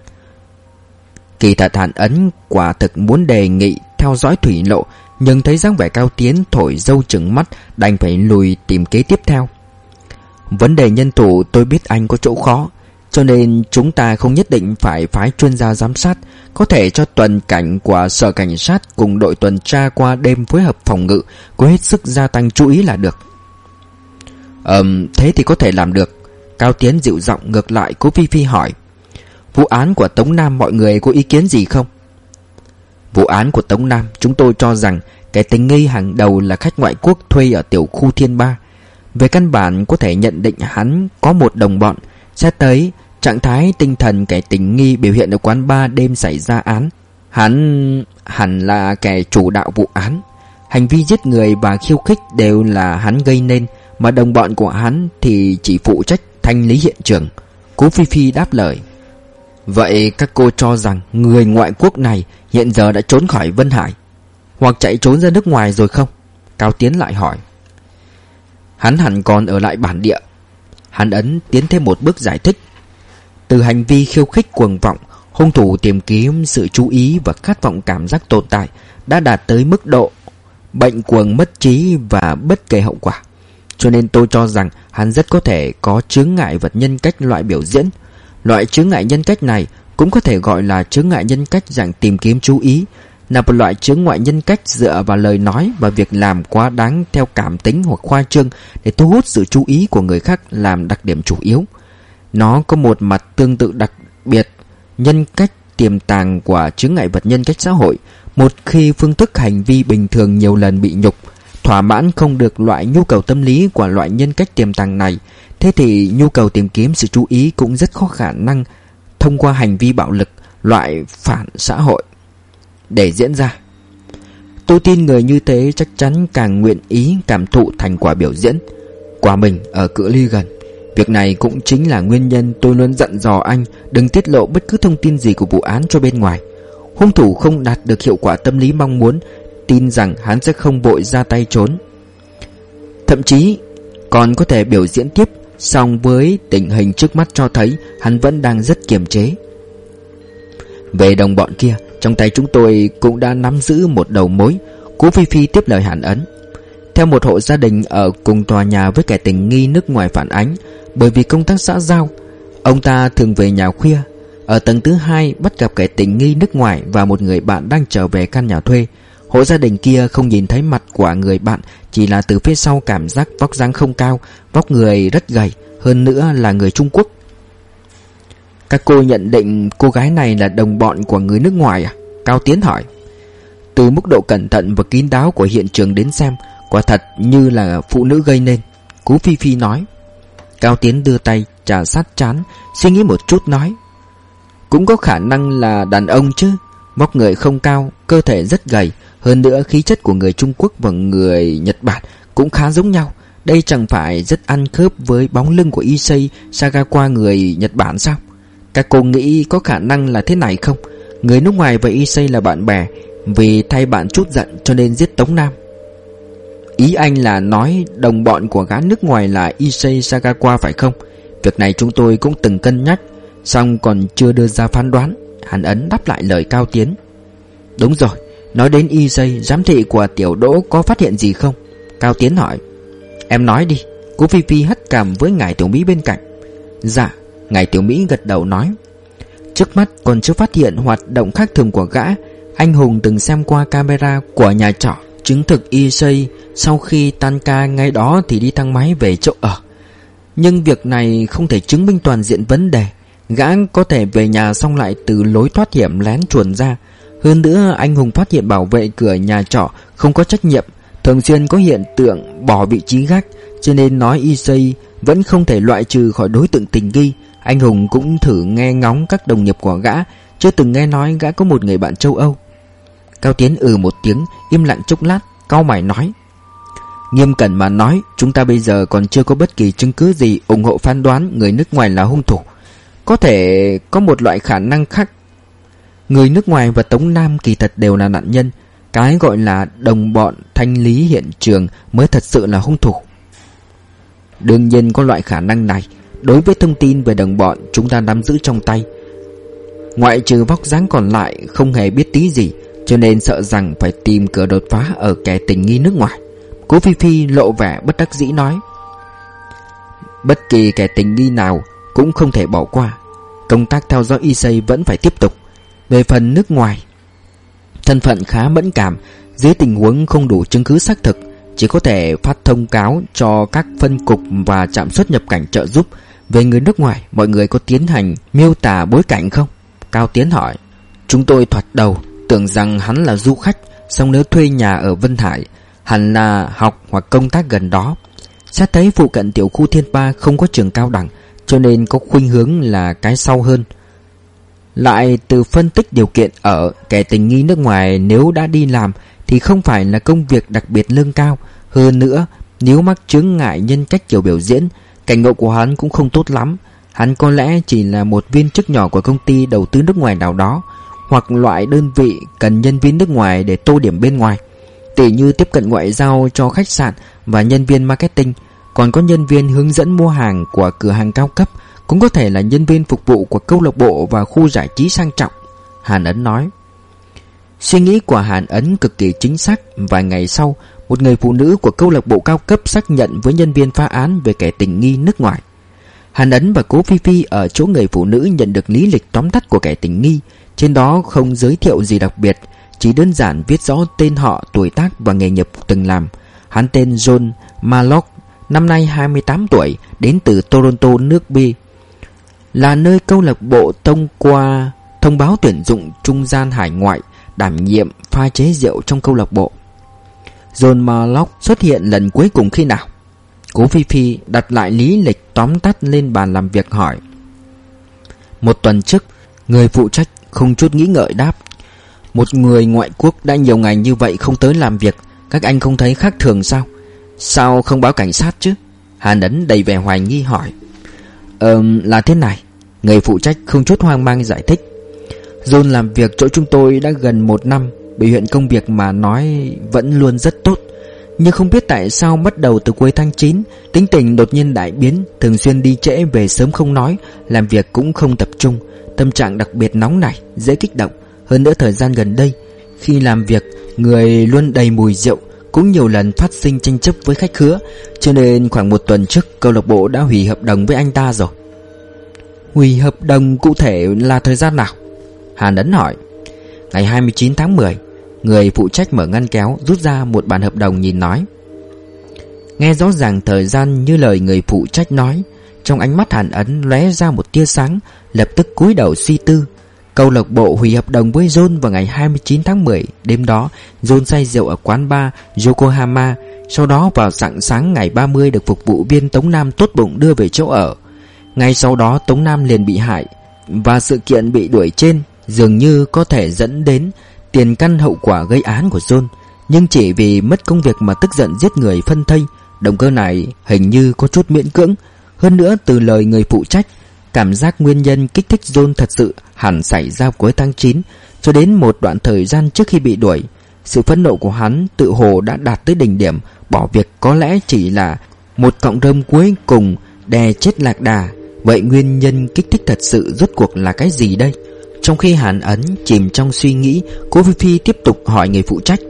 Kỳ thật Hàn Ấn quả thực muốn đề nghị theo dõi thủy lộ, nhưng thấy dáng vẻ Cao Tiến thổi dâu trừng mắt, đành phải lùi tìm kế tiếp theo. Vấn đề nhân thủ tôi biết anh có chỗ khó, cho nên chúng ta không nhất định phải phái chuyên gia giám sát. Có thể cho tuần cảnh của sở cảnh sát cùng đội tuần tra qua đêm phối hợp phòng ngự, cố hết sức gia tăng chú ý là được. Thế thì có thể làm được. Cao Tiến dịu giọng ngược lại Cố Phi Phi hỏi. Vụ án của Tống Nam mọi người có ý kiến gì không? Vụ án của Tống Nam chúng tôi cho rằng kẻ tình nghi hàng đầu là khách ngoại quốc thuê ở tiểu khu Thiên Ba. Về căn bản có thể nhận định hắn có một đồng bọn. Xét tới trạng thái tinh thần kẻ tình nghi biểu hiện ở quán bar đêm xảy ra án, hắn hẳn là kẻ chủ đạo vụ án. Hành vi giết người và khiêu khích đều là hắn gây nên, mà đồng bọn của hắn thì chỉ phụ trách thanh lý hiện trường. Cố Phi Phi đáp lời. Vậy các cô cho rằng người ngoại quốc này hiện giờ đã trốn khỏi Vân Hải hoặc chạy trốn ra nước ngoài rồi không? Cao Tiến lại hỏi. Hắn hẳn còn ở lại bản địa. Hàn Ấn tiến thêm một bước giải thích. Từ hành vi khiêu khích cuồng vọng, hung thủ tìm kiếm sự chú ý và khát vọng cảm giác tồn tại đã đạt tới mức độ bệnh cuồng mất trí và bất kể hậu quả. Cho nên tôi cho rằng hắn rất có thể có chướng ngại vật nhân cách loại biểu diễn. Loại chướng ngại nhân cách này cũng có thể gọi là chướng ngại nhân cách dạng tìm kiếm chú ý, là một loại chướng ngại nhân cách dựa vào lời nói và việc làm quá đáng theo cảm tính hoặc khoa trương để thu hút sự chú ý của người khác làm đặc điểm chủ yếu. Nó có một mặt tương tự đặc biệt nhân cách tiềm tàng của chướng ngại vật nhân cách xã hội. Một khi phương thức hành vi bình thường nhiều lần bị nhục, thỏa mãn không được loại nhu cầu tâm lý của loại nhân cách tiềm tàng này, thế thì nhu cầu tìm kiếm sự chú ý cũng rất khó khả năng thông qua hành vi bạo lực, loại phản xã hội để diễn ra. Tôi tin người như thế chắc chắn càng nguyện ý cảm thụ thành quả biểu diễn của mình ở cự ly gần. Việc này cũng chính là nguyên nhân tôi luôn dặn dò anh đừng tiết lộ bất cứ thông tin gì của vụ án cho bên ngoài. Hung thủ không đạt được hiệu quả tâm lý mong muốn, tin rằng hắn sẽ không vội ra tay trốn. Thậm chí còn có thể biểu diễn tiếp. Song với tình hình trước mắt cho thấy hắn vẫn đang rất kiềm chế. Về đồng bọn kia, trong tay chúng tôi cũng đã nắm giữ một đầu mối. Cố Phi Phi tiếp lời Hàn Ấn. Theo một hộ gia đình ở cùng tòa nhà với kẻ tình nghi nước ngoài phản ánh, bởi vì công tác xã giao, ông ta thường về nhà khuya. Ở tầng thứ 2 bắt gặp kẻ tình nghi nước ngoài và một người bạn đang trở về căn nhà thuê. Hộ gia đình kia không nhìn thấy mặt của người bạn, chỉ là từ phía sau cảm giác vóc dáng không cao, vóc người rất gầy, hơn nữa là người Trung Quốc. Các cô nhận định cô gái này là đồng bọn của người nước ngoài à? Cao Tiến hỏi. Từ mức độ cẩn thận và kín đáo của hiện trường đến xem, quả thật như là phụ nữ gây nên, Cố Phi Phi nói. Cao Tiến đưa tay chà sát trán, suy nghĩ một chút nói. Cũng có khả năng là đàn ông chứ. Vóc người không cao, cơ thể rất gầy, hơn nữa khí chất của người Trung Quốc và người Nhật Bản cũng khá giống nhau. Đây chẳng phải rất ăn khớp với bóng lưng của Issei Sagawa người Nhật Bản sao? Các cô nghĩ có khả năng là thế này không? Người nước ngoài và Issei là bạn bè, vì thay bạn chút giận cho nên giết Tống Nam. Ý anh là nói đồng bọn của gã nước ngoài là Issei Sagawa phải không? Việc này chúng tôi cũng từng cân nhắc, song còn chưa đưa ra phán đoán. Hàn Ấn đáp lại lời Cao Tiến. Đúng rồi, nói đến Issei, giám thị của Tiểu Đỗ có phát hiện gì không? Cao Tiến hỏi. Em nói đi. Cố Phi Phi hất cằm với ngài Tiểu Mỹ bên cạnh. Dạ. Ngài Tiểu Mỹ gật đầu nói. Trước mắt còn chưa phát hiện hoạt động khác thường của gã. Anh Hùng từng xem qua camera của nhà trọ, chứng thực Issei sau khi tan ca ngay đó thì đi thang máy về chỗ ở. Nhưng việc này không thể chứng minh toàn diện vấn đề. Gã có thể về nhà xong lại từ lối thoát hiểm lén chuồn ra. Hơn nữa anh Hùng phát hiện bảo vệ cửa nhà trọ không có trách nhiệm, thường xuyên có hiện tượng bỏ vị trí gác, cho nên nói Issei vẫn không thể loại trừ khỏi đối tượng tình nghi. Anh Hùng cũng thử nghe ngóng các đồng nghiệp của gã, chưa từng nghe nói gã có một người bạn châu Âu. Cao Tiến một tiếng, im lặng chốc lát, cau mày nói. Nghiêm cẩn mà nói, chúng ta bây giờ còn chưa có bất kỳ chứng cứ gì ủng hộ phán đoán người nước ngoài là hung thủ. Có thể có một loại khả năng khác. Người nước ngoài và Tống Nam kỳ thật đều là nạn nhân. Cái gọi là đồng bọn thanh lý hiện trường mới thật sự là hung thủ. Đương nhiên có loại khả năng này. Đối với thông tin về đồng bọn chúng ta nắm giữ trong tay, ngoại trừ vóc dáng còn lại không hề biết tí gì, cho nên sợ rằng phải tìm cửa đột phá ở kẻ tình nghi nước ngoài. Cố Phi Phi lộ vẻ bất đắc dĩ nói. Bất kỳ kẻ tình nghi nào cũng không thể bỏ qua. Công tác theo dõi Issei vẫn phải tiếp tục. Về phần nước ngoài, thân phận khá mẫn cảm, dưới tình huống không đủ chứng cứ xác thực, chỉ có thể phát thông cáo cho các phân cục và trạm xuất nhập cảnh trợ giúp. Về người nước ngoài, mọi người có tiến hành miêu tả bối cảnh không? Cao Tiến hỏi. Chúng tôi thoạt đầu tưởng rằng hắn là du khách, song nếu thuê nhà ở Vân Hải, hẳn là học hoặc công tác gần đó. Xét thấy phụ cận tiểu khu Thiên Pa không có trường cao đẳng, cho nên có khuynh hướng là cái sau hơn. Lại từ phân tích điều kiện ở, kẻ tình nghi nước ngoài nếu đã đi làm thì không phải là công việc đặc biệt lương cao. Hơn nữa, nếu mắc chướng ngại nhân cách kiểu biểu diễn, cảnh ngộ của hắn cũng không tốt lắm. Hắn có lẽ chỉ là một viên chức nhỏ của công ty đầu tư nước ngoài nào đó, hoặc loại đơn vị cần nhân viên nước ngoài để tô điểm bên ngoài, tỉ như tiếp cận ngoại giao cho khách sạn và nhân viên marketing. Còn có nhân viên hướng dẫn mua hàng của cửa hàng cao cấp, cũng có thể là nhân viên phục vụ của câu lạc bộ và khu giải trí sang trọng. Hàn Ấn nói. Suy nghĩ của Hàn Ấn cực kỳ chính xác. Vài ngày sau, một người phụ nữ của câu lạc bộ cao cấp xác nhận với nhân viên phá án về kẻ tình nghi nước ngoài. Hàn Ấn và Cố Phi Phi ở chỗ người phụ nữ nhận được lý lịch tóm tắt của kẻ tình nghi. Trên đó không giới thiệu gì đặc biệt, chỉ đơn giản viết rõ tên họ, tuổi tác và nghề nghiệp từng làm. Hắn tên John Mallock, năm nay 28 tuổi, đến từ Toronto, nước Bỉ, là nơi câu lạc bộ thông qua thông báo tuyển dụng trung gian hải ngoại, đảm nhiệm pha chế rượu trong câu lạc bộ. John Mallock xuất hiện lần cuối cùng khi nào? Cố Phi Phi đặt lại lý lịch tóm tắt lên bàn làm việc hỏi. 1 tuần trước. Người phụ trách không chút nghĩ ngợi đáp. Một người ngoại quốc đã nhiều ngày như vậy không tới làm việc, các anh không thấy khác thường sao? Sao không báo cảnh sát chứ? Hàn Ấn đầy vẻ hoài nghi hỏi. Là thế này. Người phụ trách không chút hoang mang giải thích. John làm việc chỗ chúng tôi đã gần 1 năm. Biểu hiện công việc mà nói vẫn luôn rất tốt. Nhưng không biết tại sao bắt đầu từ cuối tháng 9, tính tình đột nhiên đại biến, thường xuyên đi trễ về sớm không nói, làm việc cũng không tập trung, tâm trạng đặc biệt nóng nảy, dễ kích động. Hơn nữa thời gian gần đây, khi làm việc, người luôn đầy mùi rượu, cũng nhiều lần phát sinh tranh chấp với khách khứa, cho nên khoảng 1 tuần trước câu lạc bộ đã hủy hợp đồng với anh ta rồi. Hủy hợp đồng cụ thể là thời gian nào? Hàn Ấn hỏi. Ngày 29 tháng 10. Người phụ trách mở ngăn kéo rút ra một bản hợp đồng nhìn nói. Nghe rõ ràng thời gian như lời người phụ trách nói, trong ánh mắt Hàn Ấn lóe ra một tia sáng, lập tức cúi đầu suy tư. Câu lạc bộ hủy hợp đồng với John vào ngày 29 tháng 10. Đêm đó John say rượu ở quán bar Yokohama. Sau đó vào rạng sáng ngày 30 được phục vụ viên Tống Nam tốt bụng đưa về chỗ ở. Ngay sau đó Tống Nam liền bị hại, và sự kiện bị đuổi trên dường như có thể dẫn đến tiền căn hậu quả gây án của John. Nhưng chỉ vì mất công việc mà tức giận giết người phân thây, động cơ này hình như có chút miễn cưỡng. Hơn nữa từ lời người phụ trách, cảm giác nguyên nhân kích thích John thật sự hẳn xảy ra cuối tháng 9, cho đến một đoạn thời gian trước khi bị đuổi. Sự phẫn nộ của hắn tự hồ đã đạt tới đỉnh điểm, bỏ việc có lẽ chỉ là một cọng rơm cuối cùng đè chết lạc đà. Vậy nguyên nhân kích thích thật sự rốt cuộc là cái gì đây? Trong khi Hàn Ấn chìm trong suy nghĩ, Cố Phi Phi tiếp tục hỏi người phụ trách.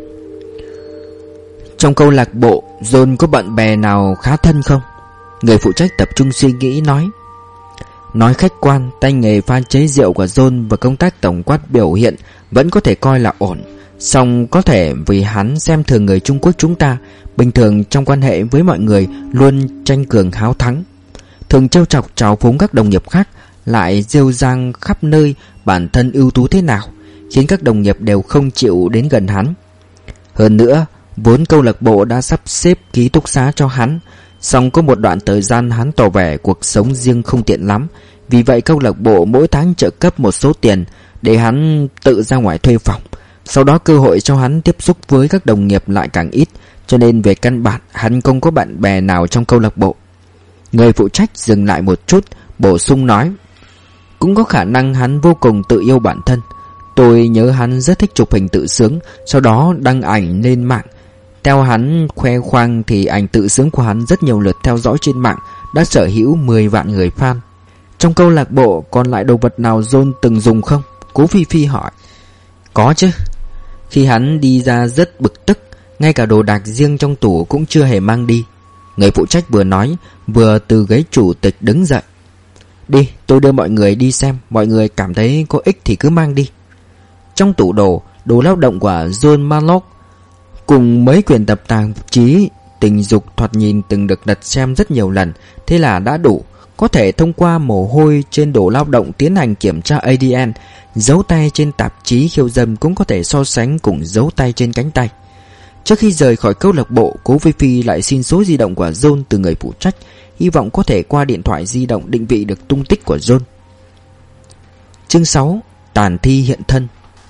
Trong câu lạc bộ, John có bạn bè nào khá thân không? Người phụ trách tập trung suy nghĩ nói. Nói khách quan, tay nghề pha chế rượu của John và công tác tổng quát biểu hiện vẫn có thể coi là ổn. Song có thể vì hắn xem thường người Trung Quốc chúng ta, bình thường trong quan hệ với mọi người luôn tranh cường háo thắng, thường trêu chọc trào phúng các đồng nghiệp khác, lại rêu rang khắp nơi bản thân ưu tú thế nào, khiến các đồng nghiệp đều không chịu đến gần hắn. Hơn nữa, vốn câu lạc bộ đã sắp xếp ký túc xá cho hắn, song có một đoạn thời gian hắn tỏ vẻ cuộc sống riêng không tiện lắm. Vì vậy câu lạc bộ mỗi tháng trợ cấp một số tiền để hắn tự ra ngoài thuê phòng. Sau đó cơ hội cho hắn tiếp xúc với các đồng nghiệp lại càng ít, cho nên về căn bản hắn không có bạn bè nào trong câu lạc bộ. Người phụ trách dừng lại một chút, bổ sung nói. Cũng có khả năng hắn vô cùng tự yêu bản thân. Tôi nhớ hắn rất thích chụp hình tự sướng, sau đó đăng ảnh lên mạng. Theo hắn khoe khoang thì ảnh tự sướng của hắn rất nhiều lượt theo dõi trên mạng, đã sở hữu 10 vạn người fan. Trong câu lạc bộ còn lại đồ vật nào John từng dùng không? Cố Phi Phi hỏi. Có chứ. Khi hắn đi ra rất bực tức, ngay cả đồ đạc riêng trong tủ cũng chưa hề mang đi. Người phụ trách vừa nói vừa từ ghế chủ tịch đứng dậy. Đi, tôi đưa mọi người đi xem, mọi người cảm thấy có ích thì cứ mang đi. Trong tủ đồ lao động của John Mallock cùng mấy quyển tập tạp chí tình dục thoạt nhìn từng được đặt xem rất nhiều lần, thế là đã đủ. Có thể thông qua mồ hôi trên đồ lao động tiến hành kiểm tra ADN. Dấu tay trên tạp chí khiêu dâm cũng có thể so sánh cùng dấu tay trên cánh tay. Trước khi rời khỏi câu lạc bộ, Cố Phi Phi lại xin số di động của John từ người phụ trách, hy vọng có thể qua điện thoại di động định vị được tung tích của John. Chương 6. Tàn thi hiện thân.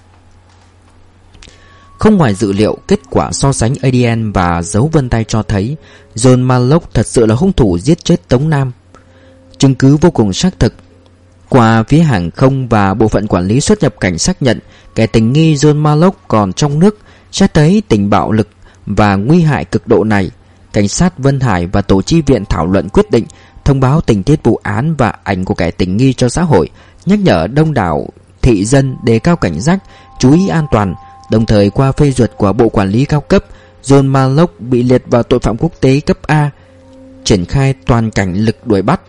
Không ngoài dự liệu, kết quả so sánh ADN và dấu vân tay cho thấy John Mallock thật sự là hung thủ giết chết Tống Nam. Chứng cứ vô cùng xác thực. Qua phía hàng không và bộ phận quản lý xuất nhập cảnh xác nhận kẻ tình nghi John Mallock còn trong nước. Xét thấy tình bạo lực và nguy hại cực độ này, cảnh sát Vân Hải và tổ chi viện thảo luận quyết định thông báo tình tiết vụ án và ảnh của kẻ tình nghi cho xã hội, nhắc nhở đông đảo thị dân đề cao cảnh giác, chú ý an toàn. Đồng thời qua phê duyệt của bộ quản lý cao cấp, John Mallock bị liệt vào tội phạm quốc tế cấp A, triển khai toàn cảnh lực đuổi bắt.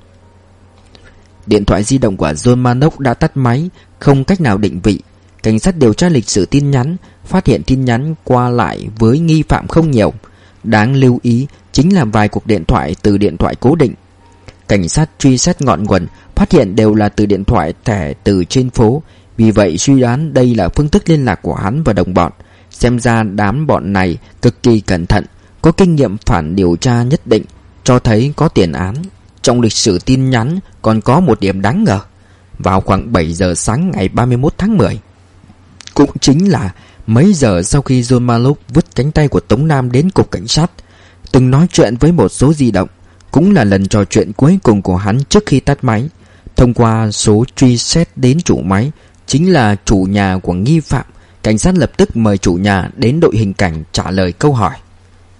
Điện thoại di động của John Mallock đã tắt máy, không cách nào định vị. Cảnh sát điều tra lịch sử tin nhắn, phát hiện tin nhắn qua lại với nghi phạm không nhiều. Đáng lưu ý chính là vài cuộc điện thoại từ điện thoại cố định. Cảnh sát truy xét ngọn nguồn, phát hiện đều là từ điện thoại thẻ từ trên phố. Vì vậy suy đoán đây là phương thức liên lạc của hắn và đồng bọn. Xem ra đám bọn này cực kỳ cẩn thận, có kinh nghiệm phản điều tra nhất định, cho thấy có tiền án. Trong lịch sử tin nhắn còn có một điểm đáng ngờ. Vào khoảng 7 giờ sáng ngày 31 tháng 10, cũng chính là mấy giờ sau khi John Mallock vứt cánh tay của Tống Nam đến cục cảnh sát, từng nói chuyện với một số di động, cũng là lần trò chuyện cuối cùng của hắn trước khi tắt máy. Thông qua số truy xét đến chủ máy, chính là chủ nhà của nghi phạm, cảnh sát lập tức mời chủ nhà đến đội hình cảnh trả lời câu hỏi.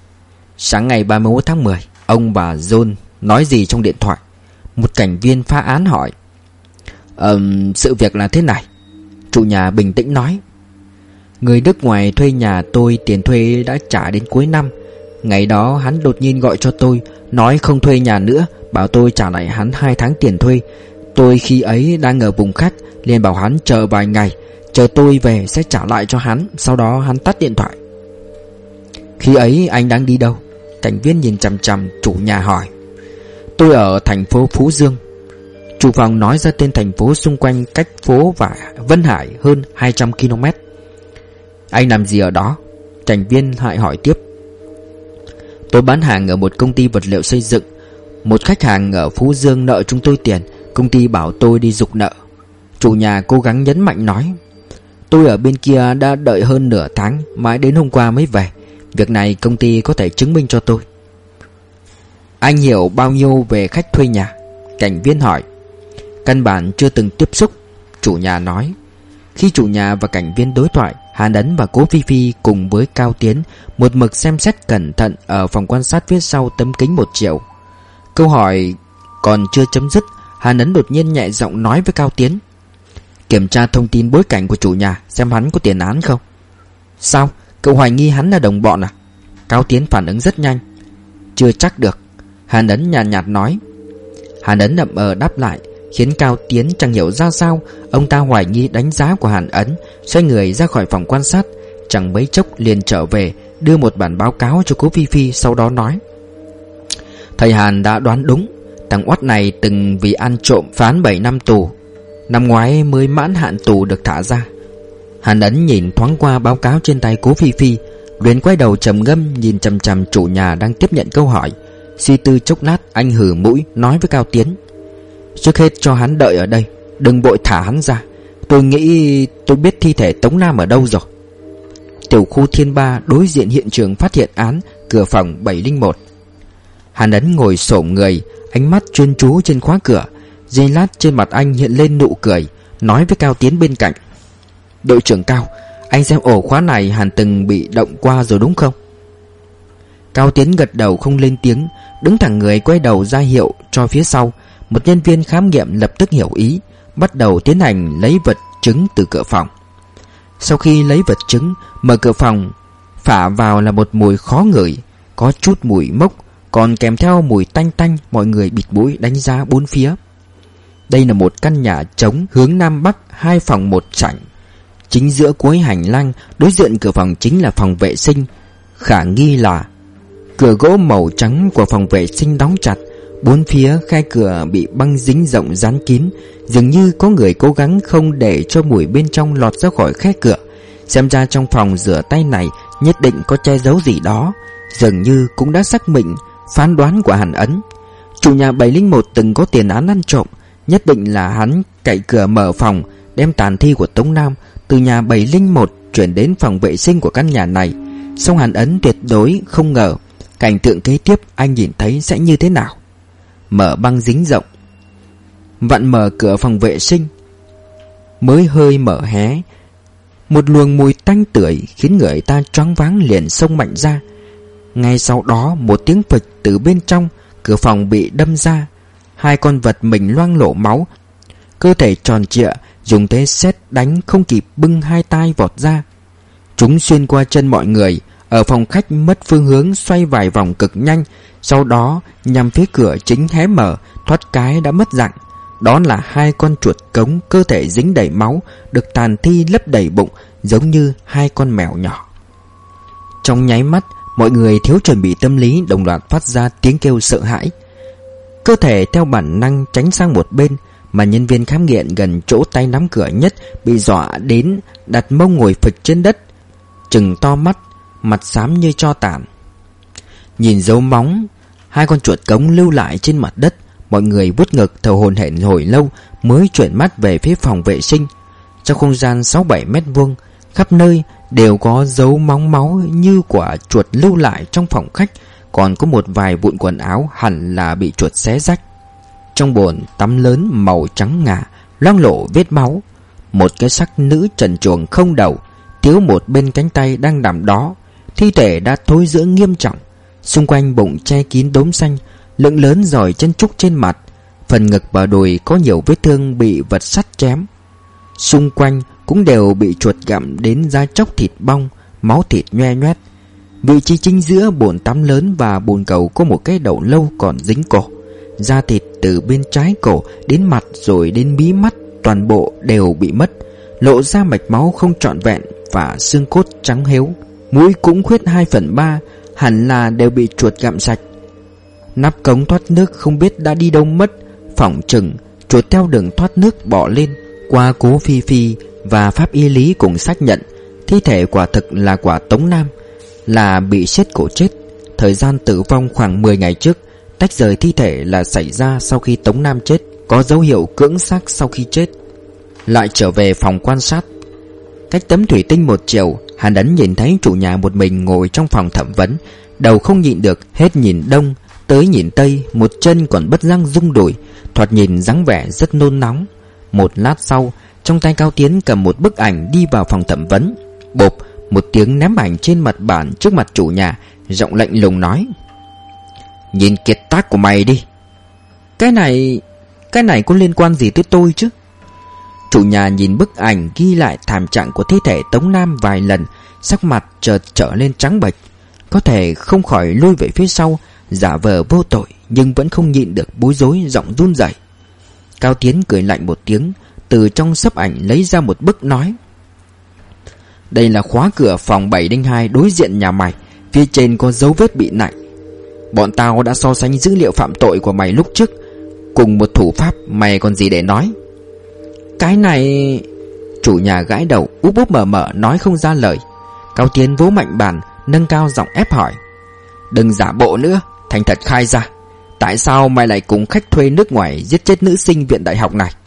Sáng ngày 31 tháng 10, ông và John nói gì trong điện thoại? Một cảnh viên phá án hỏi. Sự việc là thế này. Chủ nhà bình tĩnh nói. Người nước ngoài thuê nhà tôi tiền thuê đã trả đến cuối năm. Ngày đó hắn đột nhiên gọi cho tôi, nói không thuê nhà nữa, bảo tôi trả lại hắn 2 tháng tiền thuê. Tôi khi ấy đang ở vùng khác, liền bảo hắn chờ vài ngày, chờ tôi về sẽ trả lại cho hắn. Sau đó hắn tắt điện thoại. Khi ấy anh đang đi đâu? Cảnh viên nhìn chằm chằm chủ nhà hỏi. Tôi ở thành phố Phú Dương. Chủ phòng nói ra tên thành phố xung quanh cách phố và Vân Hải hơn 200 km. Anh làm gì ở đó? Cảnh viên lại hỏi tiếp. Tôi bán hàng ở một công ty vật liệu xây dựng. Một khách hàng ở Phú Dương nợ chúng tôi tiền, công ty bảo tôi đi giục nợ. Chủ nhà cố gắng nhấn mạnh nói. Tôi ở bên kia đã đợi hơn nửa tháng, mãi đến hôm qua mới về. Việc này công ty có thể chứng minh cho tôi. Anh hiểu bao nhiêu về khách thuê nhà? Cảnh viên hỏi. Căn bản chưa từng tiếp xúc, chủ nhà nói. Khi chủ nhà và cảnh viên đối thoại, Hàn Ấn và Cố Phi Phi cùng với Cao Tiến một mực xem xét cẩn thận ở phòng quan sát phía sau tấm kính 1 triệu. Câu hỏi còn chưa chấm dứt, Hàn Ấn đột nhiên nhẹ giọng nói với Cao Tiến. Kiểm tra thông tin bối cảnh của chủ nhà, xem hắn có tiền án không. Sao? Cậu hoài nghi hắn là đồng bọn à? Cao Tiến phản ứng rất nhanh. Chưa chắc được, Hàn Ấn nhàn nhạt nói. Hàn Ấn ậm đáp lại, khiến Cao Tiến chẳng hiểu ra sao. Ông ta hoài nghi đánh giá của Hàn Ấn, xoay người ra khỏi phòng quan sát. Chẳng mấy chốc liền trở về, đưa một bản báo cáo cho Cố Phi Phi. Sau đó nói. Thầy Hàn đã đoán đúng. Thằng oắt này từng vì ăn trộm phán 7 năm tù, năm ngoái mới mãn hạn tù được thả ra. Hàn Ấn nhìn thoáng qua báo cáo trên tay Cố Phi Phi, liền quay đầu trầm ngâm nhìn chằm chằm chủ nhà đang tiếp nhận câu hỏi. Suy tư chốc lát, anh hừ mũi nói với Cao Tiến. Trước hết cho hắn đợi ở đây, đừng vội thả hắn ra. Tôi nghĩ tôi biết thi thể Tống Nam ở đâu rồi. Tiểu khu Thiên Ba đối diện hiện trường phát hiện án, cửa phòng 701. Hàn Ấn ngồi xổm người, ánh mắt chuyên chú trên khóa cửa. Giây lát trên mặt anh hiện lên nụ cười, nói với Cao Tiến bên cạnh. Đội trưởng Cao, anh xem ổ khóa này hẳn từng bị động qua rồi đúng không? Cao Tiến gật đầu không lên tiếng, đứng thẳng người quay đầu ra hiệu cho phía sau. Một nhân viên khám nghiệm lập tức hiểu ý, bắt đầu tiến hành lấy vật chứng từ cửa phòng. Sau khi lấy vật chứng, mở cửa phòng, phả vào là một mùi khó ngửi, có chút mùi mốc, còn kèm theo mùi tanh tanh. Mọi người bịt mũi đánh giá bốn phía. Đây là một căn nhà trống hướng Nam Bắc, 2 phòng 1 sảnh. Chính giữa cuối hành lang, đối diện cửa phòng chính là phòng vệ sinh. Khả nghi là cửa gỗ màu trắng của phòng vệ sinh đóng chặt, bốn phía khe cửa bị băng dính rộng dán kín, dường như có người cố gắng không để cho mùi bên trong lọt ra khỏi khe cửa. Xem ra trong phòng rửa tay này nhất định có che giấu gì đó, dường như cũng đã xác định phán đoán của Hàn Ấn. Chủ nhà 701 từng có tiền án ăn trộm, nhất định là hắn cậy cửa mở phòng, đem tàn thi của Tống Nam từ nhà 701 chuyển đến phòng vệ sinh của căn nhà này. Song Hàn Ấn tuyệt đối không ngờ cảnh tượng kế tiếp anh nhìn thấy sẽ như thế nào. Mở băng dính rộng, vặn mở cửa phòng vệ sinh, mới hơi mở hé, một luồng mùi tanh tưởi khiến người ta choáng váng liền xông mạnh ra. Ngay sau đó một tiếng phịch từ bên trong, cửa phòng bị đâm ra. 2 con vật mình loang lổ máu, cơ thể tròn trịa, dùng thế sét đánh không kịp bưng 2 tai vọt ra. Chúng xuyên qua chân mọi người, ở phòng khách mất phương hướng xoay vài vòng cực nhanh, sau đó nhằm phía cửa chính hé mở, thoát cái đã mất dạng. Đó là 2 con chuột cống, cơ thể dính đầy máu, được tàn thi lấp đầy bụng, giống như 2 con mèo nhỏ. Trong nháy mắt, mọi người thiếu chuẩn bị tâm lý đồng loạt phát ra tiếng kêu sợ hãi. Cơ thể theo bản năng tránh sang một bên, mà nhân viên khám nghiệm gần chỗ tay nắm cửa nhất bị dọa đến đặt mông ngồi phịch trên đất, trừng to mắt, mặt xám như tro tàn. Nhìn dấu móng 2 con chuột cống lưu lại trên mặt đất, mọi người vuốt ngực thở hổn hển hồi lâu mới chuyển mắt về phía phòng vệ sinh. Trong không gian 6-7 mét vuông, khắp nơi đều có dấu móng máu như quả chuột lưu lại trong phòng khách, còn có một vài vụn quần áo hẳn là bị chuột xé rách. Trong bồn tắm lớn màu trắng ngà loang lổ vết máu. Một cái xác nữ trần truồng không đầu, thiếu một bên cánh tay đang nằm đó. Thi thể đã thối rữa nghiêm trọng, Xung quanh bụng che kín đốm xanh, lượng lớn roi chân trúc trên mặt. Phần ngực và đùi có nhiều vết thương bị vật sắt chém. Xung quanh cũng đều bị chuột gặm đến da chóc thịt bong, máu thịt nhoe nhoét. Vị trí chính giữa bồn tắm lớn và bồn cầu có một cái đầu lâu còn dính cổ. Da thịt từ bên trái cổ đến mặt rồi đến mí mắt toàn bộ đều bị mất, lộ ra mạch máu không trọn vẹn và xương cốt trắng héo. Mũi cũng khuyết 2/3, hẳn là đều bị chuột gặm sạch. Nắp cống thoát nước không biết đã đi đâu mất, phỏng chừng chuột theo đường thoát nước bỏ lên. Qua Cố Phi Phi và pháp y lý cùng xác nhận thi thể quả thực là quả Tống Nam, là bị siết cổ chết. Thời gian tử vong khoảng 10 ngày trước. Tách rời thi thể là xảy ra sau khi Tống Nam chết, có dấu hiệu cưỡng xác sau khi chết. Lại trở về phòng quan sát. Cách tấm thủy tinh một chiều, Hàn Ấn nhìn thấy chủ nhà một mình ngồi trong phòng thẩm vấn. Đầu không nhịn được, hết nhìn đông tới nhìn tây, một chân còn bất giác rung đùi, thoạt nhìn dáng vẻ rất nôn nóng. Một lát sau, trong tay Cao Tiến cầm một bức ảnh đi vào phòng thẩm vấn. Bộp một tiếng ném ảnh trên mặt bàn trước mặt chủ nhà, giọng lạnh lùng nói: "Nhìn kiệt tác của mày đi." Cái này có liên quan gì tới tôi chứ?" Chủ nhà nhìn bức ảnh ghi lại thảm trạng của thi thể Tống Nam vài lần, sắc mặt chợt trở lên trắng bệch, có thể không khỏi lùi về phía sau, giả vờ vô tội nhưng vẫn không nhịn được bối rối, giọng run rẩy. Cao Tiến cười lạnh một tiếng, từ trong xấp ảnh lấy ra một bức nói: "Đây là khóa cửa phòng 702 đối diện nhà mày, phía trên có dấu vết bị nạnh. Bọn tao đã so sánh dữ liệu phạm tội của mày lúc trước cùng một thủ pháp, mày còn gì để nói?" Cái này... Chủ nhà gãi đầu úp úp mở mở nói không ra lời. Cao Tiến vỗ mạnh bàn, nâng cao giọng ép hỏi: "Đừng giả bộ nữa, thành thật khai ra, tại sao mày lại cùng khách thuê nước ngoài giết chết nữ sinh viện đại học này?"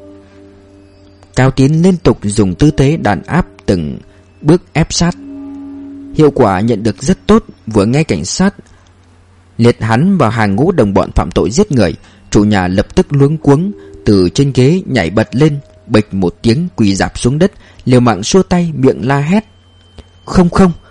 Cao Tiến liên tục dùng tư thế đàn áp từng bước ép sát. Hiệu quả nhận được rất tốt. Vừa nghe cảnh sát liệt hắn vào hàng ngũ đồng bọn phạm tội giết người, chủ nhà lập tức luống cuống, từ trên ghế nhảy bật lên, bịch một tiếng quỳ rạp xuống đất, liều mạng xua tay, miệng la hét: Không,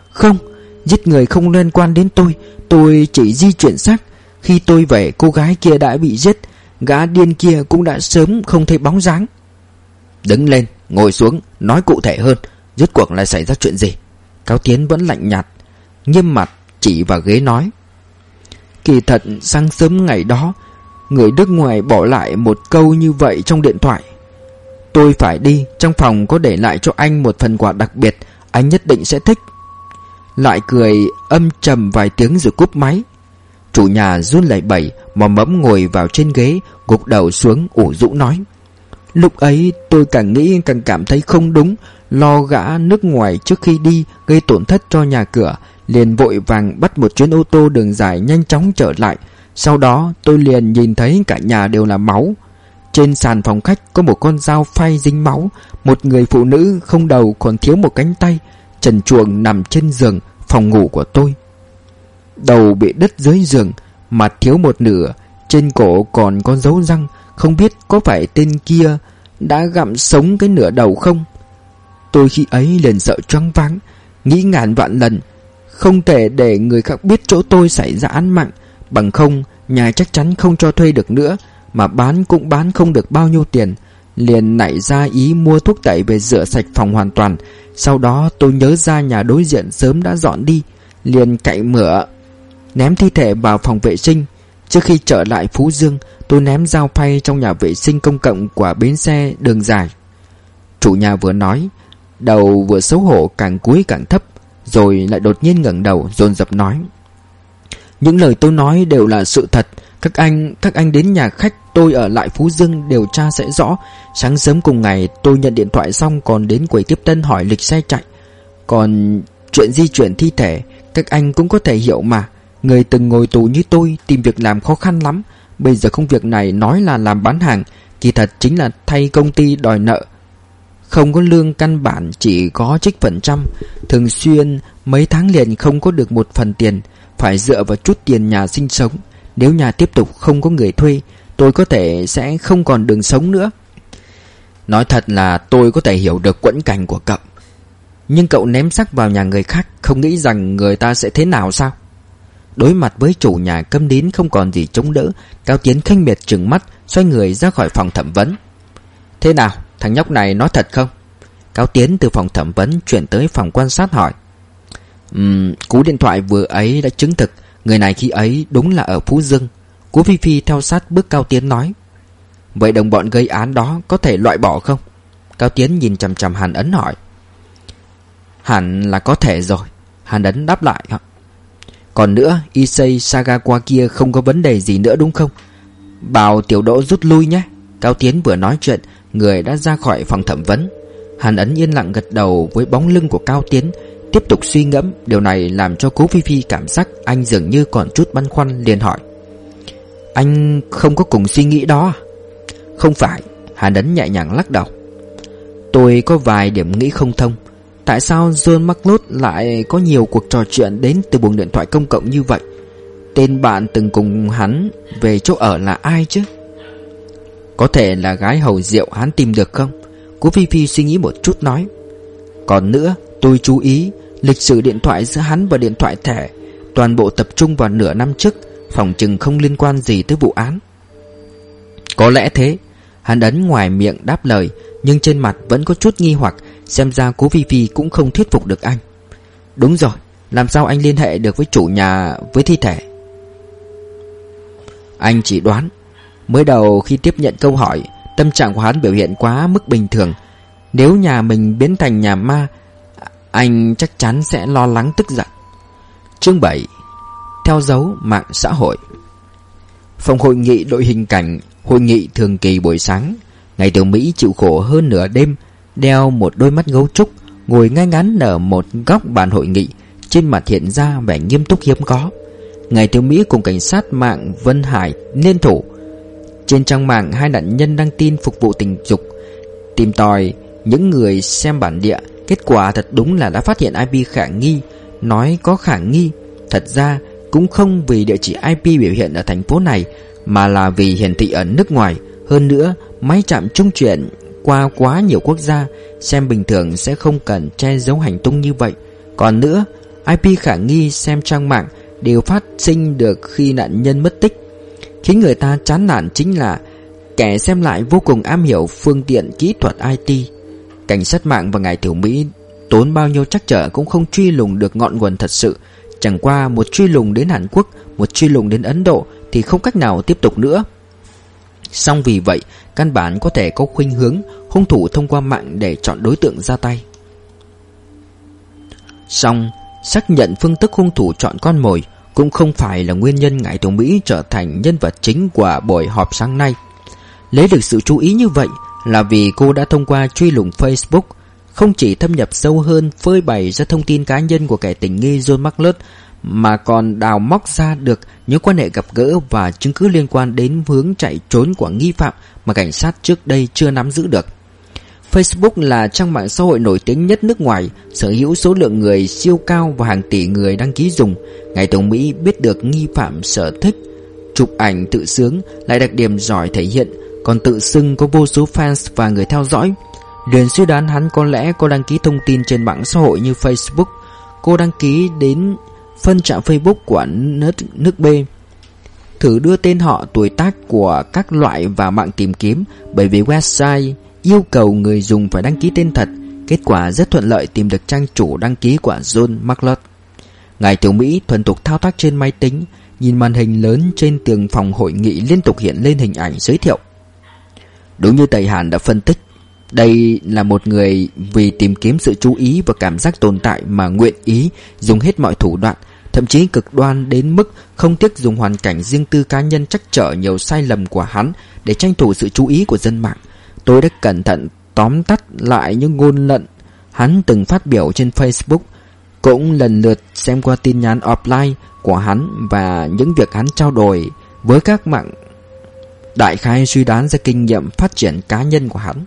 giết người không liên quan đến tôi chỉ di chuyển xác. Khi tôi về, cô gái kia đã bị giết, gã điên kia cũng đã sớm không thấy bóng dáng." "Đứng lên, ngồi xuống, nói cụ thể hơn, rốt cuộc là xảy ra chuyện gì?" Cao Tiến vẫn lạnh nhạt, nghiêm mặt chỉ vào ghế nói: "Kỳ thật sáng sớm ngày đó, người nước ngoài bỏ lại một câu như vậy trong điện thoại. Tôi phải đi, trong phòng có để lại cho anh một phần quà đặc biệt, anh nhất định sẽ thích." Lại cười âm trầm vài tiếng rồi cúp máy. Chủ nhà run lẩy bẩy, mò mẫm ngồi vào trên ghế, gục đầu xuống ủ rũ nói: "Lúc ấy tôi càng nghĩ càng cảm thấy không đúng, lo gã nước ngoài trước khi đi gây tổn thất cho nhà cửa, liền vội vàng bắt một chuyến ô tô đường dài nhanh chóng trở lại. Sau đó tôi liền nhìn thấy cả nhà đều là máu. Trên sàn phòng khách có một con dao phay dính máu, một người phụ nữ không đầu còn thiếu một cánh tay, trần truồng nằm trên giường phòng ngủ của tôi. Đầu bị đứt dưới giường, mặt thiếu một nửa, trên cổ còn có dấu răng, không biết có phải tên kia đã gặm sống cái nửa đầu không. Tôi khi ấy liền sợ choáng váng, nghĩ ngàn vạn lần không thể để người khác biết chỗ tôi xảy ra án mạng, bằng không nhà chắc chắn không cho thuê được nữa, mà bán cũng bán không được bao nhiêu tiền. Liền nảy ra ý mua thuốc tẩy về rửa sạch phòng hoàn toàn. Sau đó tôi nhớ ra nhà đối diện sớm đã dọn đi, liền cậy mửa ném thi thể vào phòng vệ sinh. Trước khi trở lại Phú Dương, tôi ném dao phay trong nhà vệ sinh công cộng của bến xe đường dài." Chủ nhà vừa nói, đầu vừa xấu hổ càng cúi càng thấp, rồi lại đột nhiên ngẩng đầu dồn dập nói: "Những lời tôi nói đều là sự thật. Các anh đến nhà khách tôi ở lại Phú Dương điều tra sẽ rõ. Sáng sớm cùng ngày tôi nhận điện thoại xong còn đến quầy tiếp tân hỏi lịch xe chạy. Còn chuyện di chuyển thi thể, các anh cũng có thể hiểu mà. Người từng ngồi tù như tôi tìm việc làm khó khăn lắm. Bây giờ công việc này nói là làm bán hàng, kỳ thật chính là thay công ty đòi nợ. Không có lương căn bản, chỉ có trích phần trăm. Thường xuyên mấy tháng liền không có được một phần tiền, phải dựa vào chút tiền nhà sinh sống. Nếu nhà tiếp tục không có người thuê, tôi có thể sẽ không còn đường sống nữa." Nói thật là tôi có thể hiểu được quẫn cảnh của cậu, nhưng cậu ném xác vào nhà người khác, không nghĩ rằng người ta sẽ thế nào sao? Đối mặt với chủ nhà câm nín không còn gì chống đỡ, Cao Tiến khinh miệt trừng mắt, xoay người ra khỏi phòng thẩm vấn. Thế nào, thằng nhóc này nói thật không? Cao Tiến từ phòng thẩm vấn chuyển tới phòng quan sát hỏi. Cú điện thoại vừa ấy đã chứng thực người này khi ấy đúng là ở Phú Dương. Cố Phi Phi theo sát bước Cao Tiến nói. Vậy đồng bọn gây án đó có thể loại bỏ không? Cao Tiến nhìn chằm chằm Hàn Ấn hỏi. Hẳn là có thể rồi, Hàn Ấn đáp lại. Còn nữa, Issei Sagawa kia không có vấn đề gì nữa đúng không? Bảo Tiểu Đỗ rút lui nhé. Cao Tiến vừa nói chuyện, người đã ra khỏi phòng thẩm vấn. Hàn Ấn yên lặng gật đầu với bóng lưng của Cao Tiến, tiếp tục suy ngẫm. Điều này làm cho Cố Phi Phi cảm giác anh dường như còn chút băn khoăn, liền hỏi. Anh không có cùng suy nghĩ đó à? Không phải, Hàn Ấn nhẹ nhàng lắc đầu. Tôi có vài điểm nghĩ không thông. Tại sao John McLeod lại có nhiều cuộc trò chuyện đến từ buồng điện thoại công cộng như vậy? Tên bạn từng cùng hắn về chỗ ở là ai chứ? Có thể là gái hầu rượu hắn tìm được không? Cố Phi Phi suy nghĩ một chút nói. Còn nữa, tôi chú ý lịch sử điện thoại giữa hắn và điện thoại thẻ, toàn bộ tập trung vào nửa năm trước, phòng chừng không liên quan gì tới vụ án. Có lẽ thế, Hàn Ấn ngoài miệng đáp lời, nhưng trên mặt vẫn có chút nghi hoặc. Xem ra Cố Phi Phi cũng không thuyết phục được anh. Đúng rồi, làm sao anh liên hệ được với chủ nhà với thi thể? Anh chỉ đoán. Mới đầu khi tiếp nhận câu hỏi, tâm trạng của hắn biểu hiện quá mức bình thường. Nếu nhà mình biến thành nhà ma, anh chắc chắn sẽ lo lắng tức giận. Chương 7. Theo dấu mạng xã hội. Phòng hội nghị đội hình cảnh, hội nghị thường kỳ buổi sáng. Ngày Tiểu Mỹ chịu khổ hơn nửa đêm, đeo một đôi mắt gấu trúc, ngồi ngay ngắn ở một góc bàn hội nghị, trên mặt hiện ra vẻ nghiêm túc hiếm có. Ngày Tiểu Mỹ cùng cảnh sát mạng Vân Hải liên thủ. Trên trang mạng, hai nạn nhân đăng tin phục vụ tình dục, tìm tòi những người xem bản địa. Kết quả thật đúng là đã phát hiện IP khả nghi. Nói có khả nghi, thật ra cũng không vì địa chỉ IP biểu hiện ở thành phố này, mà là vì hiển thị ở nước ngoài. Hơn nữa, máy chạm trung chuyển qua quá nhiều quốc gia, xem bình thường sẽ không cần che giấu hành tung như vậy. Còn nữa, IP khả nghi xem trang mạng đều phát sinh được khi nạn nhân mất tích. Khiến người ta chán nản chính là kẻ xem lại vô cùng am hiểu phương tiện kỹ thuật IT. Cảnh sát mạng và Ngài Tiểu Mỹ tốn bao nhiêu trắc trở cũng không truy lùng được ngọn nguồn thật sự. Chẳng qua một truy lùng đến Hàn Quốc, một truy lùng đến Ấn Độ thì không cách nào tiếp tục nữa. Song vì vậy, căn bản có thể có khuynh hướng hung thủ thông qua mạng để chọn đối tượng ra tay. Song xác nhận phương thức hung thủ chọn con mồi cũng không phải là nguyên nhân Ngải Tiểu Mỹ trở thành nhân vật chính của buổi họp sáng nay. Lấy được sự chú ý như vậy là vì cô đã thông qua truy lùng Facebook, không chỉ thâm nhập sâu hơn phơi bày ra thông tin cá nhân của kẻ tình nghi John McLeod, mà còn đào móc ra được những quan hệ gặp gỡ và chứng cứ liên quan đến hướng chạy trốn của nghi phạm mà cảnh sát trước đây chưa nắm giữ được. Facebook là trang mạng xã hội nổi tiếng nhất nước ngoài, sở hữu số lượng người siêu cao và hàng tỷ người đăng ký dùng. Ngài Tổng Mỹ biết được nghi phạm sở thích chụp ảnh tự sướng, lại đặc điểm giỏi thể hiện, còn tự xưng có vô số fans và người theo dõi. Liền suy đoán hắn có lẽ có đăng ký thông tin trên mạng xã hội như Facebook. Cô đăng ký đến phân trạm Facebook của nước B, thử đưa tên họ, tuổi tác của các loại vào mạng tìm kiếm, bởi vì website yêu cầu người dùng phải đăng ký tên thật. Kết quả rất thuận lợi tìm được trang chủ đăng ký của John McLeod. Ngài Tiểu Mỹ thuần thục thao tác trên máy tính, nhìn màn hình lớn trên tường phòng hội nghị liên tục hiện lên hình ảnh giới thiệu. Đúng như Tây Hàn đã phân tích, đây là một người vì tìm kiếm sự chú ý và cảm giác tồn tại mà nguyện ý dùng hết mọi thủ đoạn, thậm chí cực đoan đến mức không tiếc dùng hoàn cảnh riêng tư cá nhân trắc trở nhiều sai lầm của hắn để tranh thủ sự chú ý của dân mạng. Tôi đã cẩn thận tóm tắt lại những ngôn luận hắn từng phát biểu trên Facebook, cũng lần lượt xem qua tin nhắn offline của hắn và những việc hắn trao đổi với các mạng, đại khái suy đoán ra kinh nghiệm phát triển cá nhân của hắn.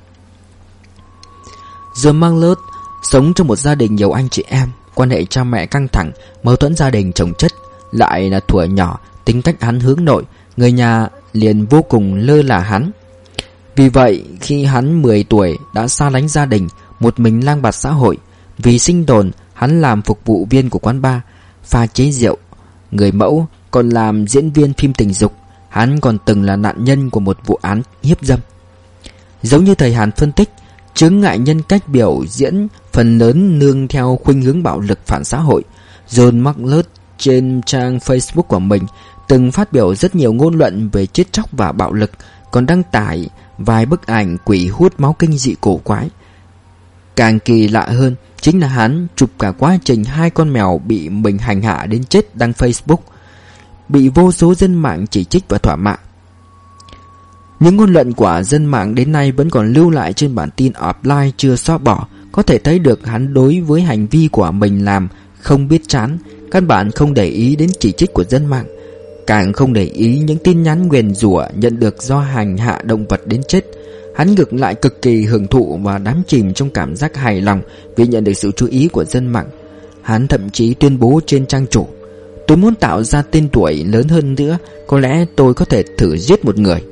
John McLeod sống trong một gia đình nhiều anh chị em, quan hệ cha mẹ căng thẳng, mâu thuẫn gia đình chồng chất, lại là thuở nhỏ tính cách hắn hướng nội, người nhà liền vô cùng lơ là hắn. Vì vậy khi hắn 10 tuổi đã xa lánh gia đình, một mình lang bạt xã hội. Vì sinh tồn, hắn làm phục vụ viên của quán bar, pha chế rượu, người mẫu, còn làm diễn viên phim tình dục. Hắn còn từng là nạn nhân của một vụ án hiếp dâm. Giống như thầy Hàn phân tích, chướng ngại nhân cách biểu diễn phần lớn nương theo khuynh hướng bạo lực phản xã hội. John Marklet trên trang Facebook của mình từng phát biểu rất nhiều ngôn luận về chết chóc và bạo lực, còn đăng tải vài bức ảnh quỷ hút máu kinh dị cổ quái. Càng kỳ lạ hơn chính là hắn chụp cả quá trình 2 con mèo bị mình hành hạ đến chết đăng Facebook, bị vô số dân mạng chỉ trích và thỏa mãn. Những ngôn luận của dân mạng đến nay vẫn còn lưu lại trên bản tin offline chưa xóa bỏ. Có thể thấy được hắn đối với hành vi của mình làm không biết chán, căn bản không để ý đến chỉ trích của dân mạng, càng không để ý những tin nhắn nguyền rủa nhận được do hành hạ động vật đến chết. Hắn ngược lại cực kỳ hưởng thụ và đắm chìm trong cảm giác hài lòng vì nhận được sự chú ý của dân mạng. Hắn thậm chí tuyên bố trên trang chủ: "Tôi muốn tạo ra tên tuổi lớn hơn nữa, có lẽ tôi có thể thử giết một người."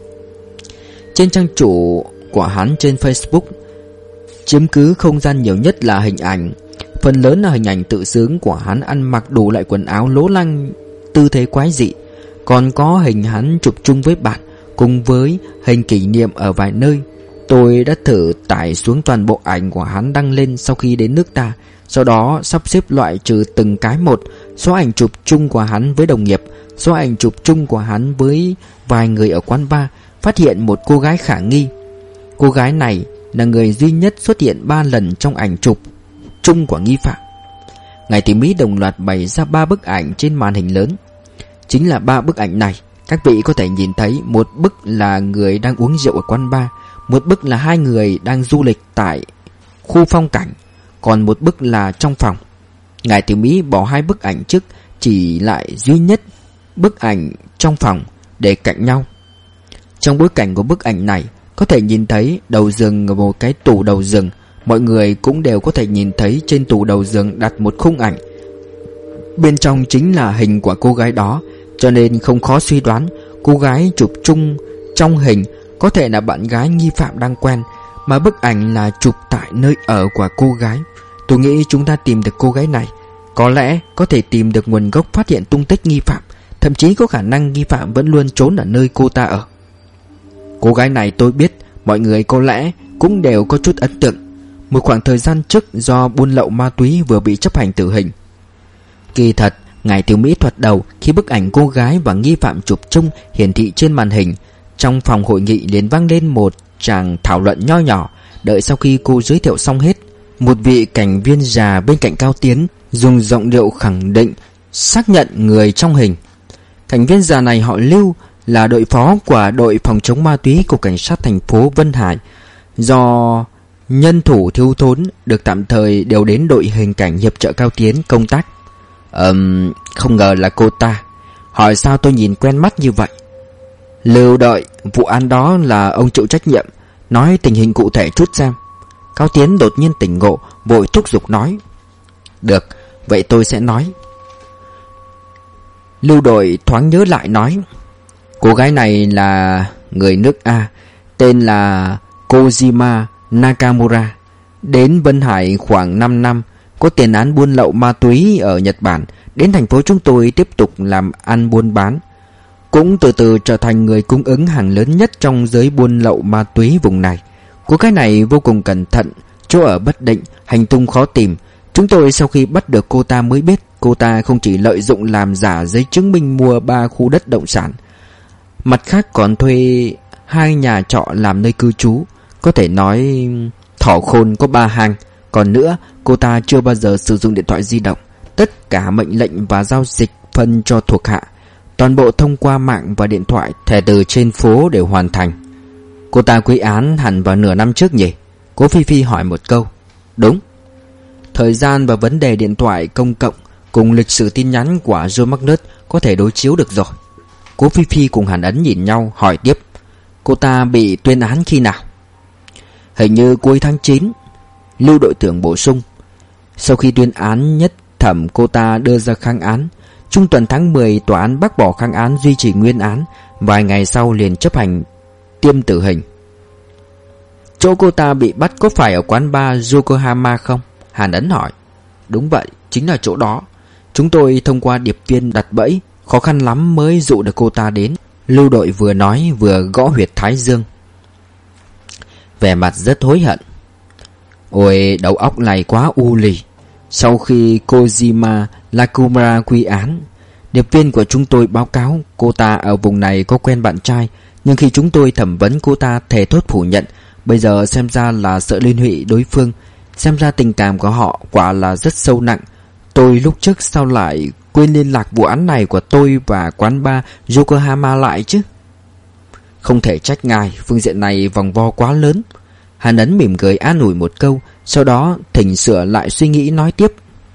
Trên trang chủ của hắn trên Facebook, chiếm cứ không gian nhiều nhất là hình ảnh. Phần lớn là hình ảnh tự sướng của hắn ăn mặc đủ loại quần áo lố lăng, tư thế quái dị. Còn có hình hắn chụp chung với bạn, cùng với hình kỷ niệm ở vài nơi. Tôi đã thử tải xuống toàn bộ ảnh của hắn đăng lên sau khi đến nước ta. Sau đó sắp xếp loại trừ từng cái một, xóa ảnh chụp chung của hắn với đồng nghiệp, xóa ảnh chụp chung của hắn với vài người ở quán bar. Phát hiện một cô gái khả nghi. Cô gái này là người duy nhất xuất hiện 3 lần trong ảnh chụp chung của nghi phạm. Ngài Tiểu Mỹ đồng loạt bày ra 3 bức ảnh trên màn hình lớn. Chính là 3 bức ảnh này. Các vị có thể nhìn thấy, một bức là người đang uống rượu ở quán bar, một bức là 2 người đang du lịch tại khu phong cảnh, còn một bức là trong phòng. Ngài Tiểu Mỹ bỏ 2 bức ảnh trước, chỉ lại duy nhất bức ảnh trong phòng để cạnh nhau. Trong bối cảnh của bức ảnh này, có thể nhìn thấy đầu giường ở một cái tủ đầu giường. Mọi người cũng đều có thể nhìn thấy trên tủ đầu giường đặt một khung ảnh. Bên trong chính là hình của cô gái đó, cho nên không khó suy đoán cô gái chụp chung trong hình có thể là bạn gái nghi phạm đang quen, mà bức ảnh là chụp tại nơi ở của cô gái. Tôi nghĩ chúng ta tìm được cô gái này, có lẽ có thể tìm được nguồn gốc phát hiện tung tích nghi phạm. Thậm chí có khả năng nghi phạm vẫn luôn trốn ở nơi cô ta ở. Cô gái này tôi biết mọi người có lẽ cũng đều có chút ấn tượng. Một khoảng thời gian trước do buôn lậu ma túy vừa bị chấp hành tử hình. Kỳ thật, ngài Tiểu Mỹ thoạt đầu khi bức ảnh cô gái và nghi phạm chụp chung hiển thị trên màn hình. Trong phòng hội nghị liền vang lên một tràng thảo luận nho nhỏ. Đợi sau khi cô giới thiệu xong hết, một vị cảnh viên già bên cạnh Cao Tiến dùng giọng điệu khẳng định xác nhận người trong hình. Cảnh viên già này họ Lưu, là đội phó của đội phòng chống ma túy của cảnh sát thành phố Vân Hải. Do nhân thủ thiếu thốn, được tạm thời điều đến đội hình cảnh hiệp trợ Cao Tiến công tác. Không ngờ là cô ta. Hỏi sao tôi nhìn quen mắt như vậy? Lưu đội, vụ án đó là ông chịu trách nhiệm. Nói tình hình cụ thể chút xem. Cao Tiến đột nhiên tỉnh ngộ, vội thúc giục nói. Được, vậy tôi sẽ nói. Lưu đội thoáng nhớ lại nói. Cô gái này là người nước A, tên là Kojima Nakamura. Đến Vân Hải khoảng 5 năm, có tiền án buôn lậu ma túy ở Nhật Bản. Đến thành phố chúng tôi tiếp tục làm ăn buôn bán, cũng từ từ trở thành người cung ứng hàng lớn nhất trong giới buôn lậu ma túy vùng này. Cô gái này vô cùng cẩn thận, chỗ ở bất định, hành tung khó tìm. Chúng tôi sau khi bắt được cô ta mới biết cô ta không chỉ lợi dụng làm giả giấy chứng minh mua 3 khu đất động sản, mặt khác còn thuê 2 nhà trọ làm nơi cư trú. Có thể nói thỏ khôn có 3 hang. Còn nữa, cô ta chưa bao giờ sử dụng điện thoại di động. Tất cả mệnh lệnh và giao dịch phân cho thuộc hạ, toàn bộ thông qua mạng và điện thoại, thẻ từ trên phố đều hoàn thành. Cô ta quy án hẳn vào nửa năm trước nhỉ? Cố Phi Phi hỏi một câu. Đúng. Thời gian và vấn đề điện thoại công cộng cùng lịch sử tin nhắn của Joe Magnus có thể đối chiếu được rồi. Cố Phi Phi cùng Hàn Ấn nhìn nhau hỏi tiếp. Cô ta bị tuyên án khi nào? Hình như cuối tháng 9. Lưu đội trưởng bổ sung. Sau khi tuyên án nhất thẩm, cô ta đưa ra kháng án. Trung tuần tháng 10, tòa án bác bỏ kháng án, duy trì nguyên án. Vài ngày sau liền chấp hành tiêm tử hình. Chỗ cô ta bị bắt có phải ở quán bar Yokohama không? Hàn Ấn hỏi. Đúng vậy, chính là chỗ đó. Chúng tôi thông qua điệp viên đặt bẫy, khó khăn lắm mới dụ được cô ta đến. Lưu Đội vừa nói vừa gõ huyệt thái dương, vẻ mặt rất hối hận. Ôi, đầu óc này quá u lì. Sau khi Kojima Nakamura quy án, điệp viên của chúng tôi báo cáo cô ta ở vùng này có quen bạn trai, nhưng khi chúng tôi thẩm vấn cô ta thề thốt phủ nhận. Bây giờ xem ra là sợ liên lụy đối phương. Xem ra tình cảm của họ quả là rất sâu nặng. Tôi lúc trước sao lại quên liên lạc vụ án này của tôi và quán bar Yokohama lại chứ? Không thể trách ngài, phương diện này vòng vo quá lớn. Hàn Ấn mỉm cười an ủi một câu, sau đó thỉnh sửa lại suy nghĩ nói tiếp.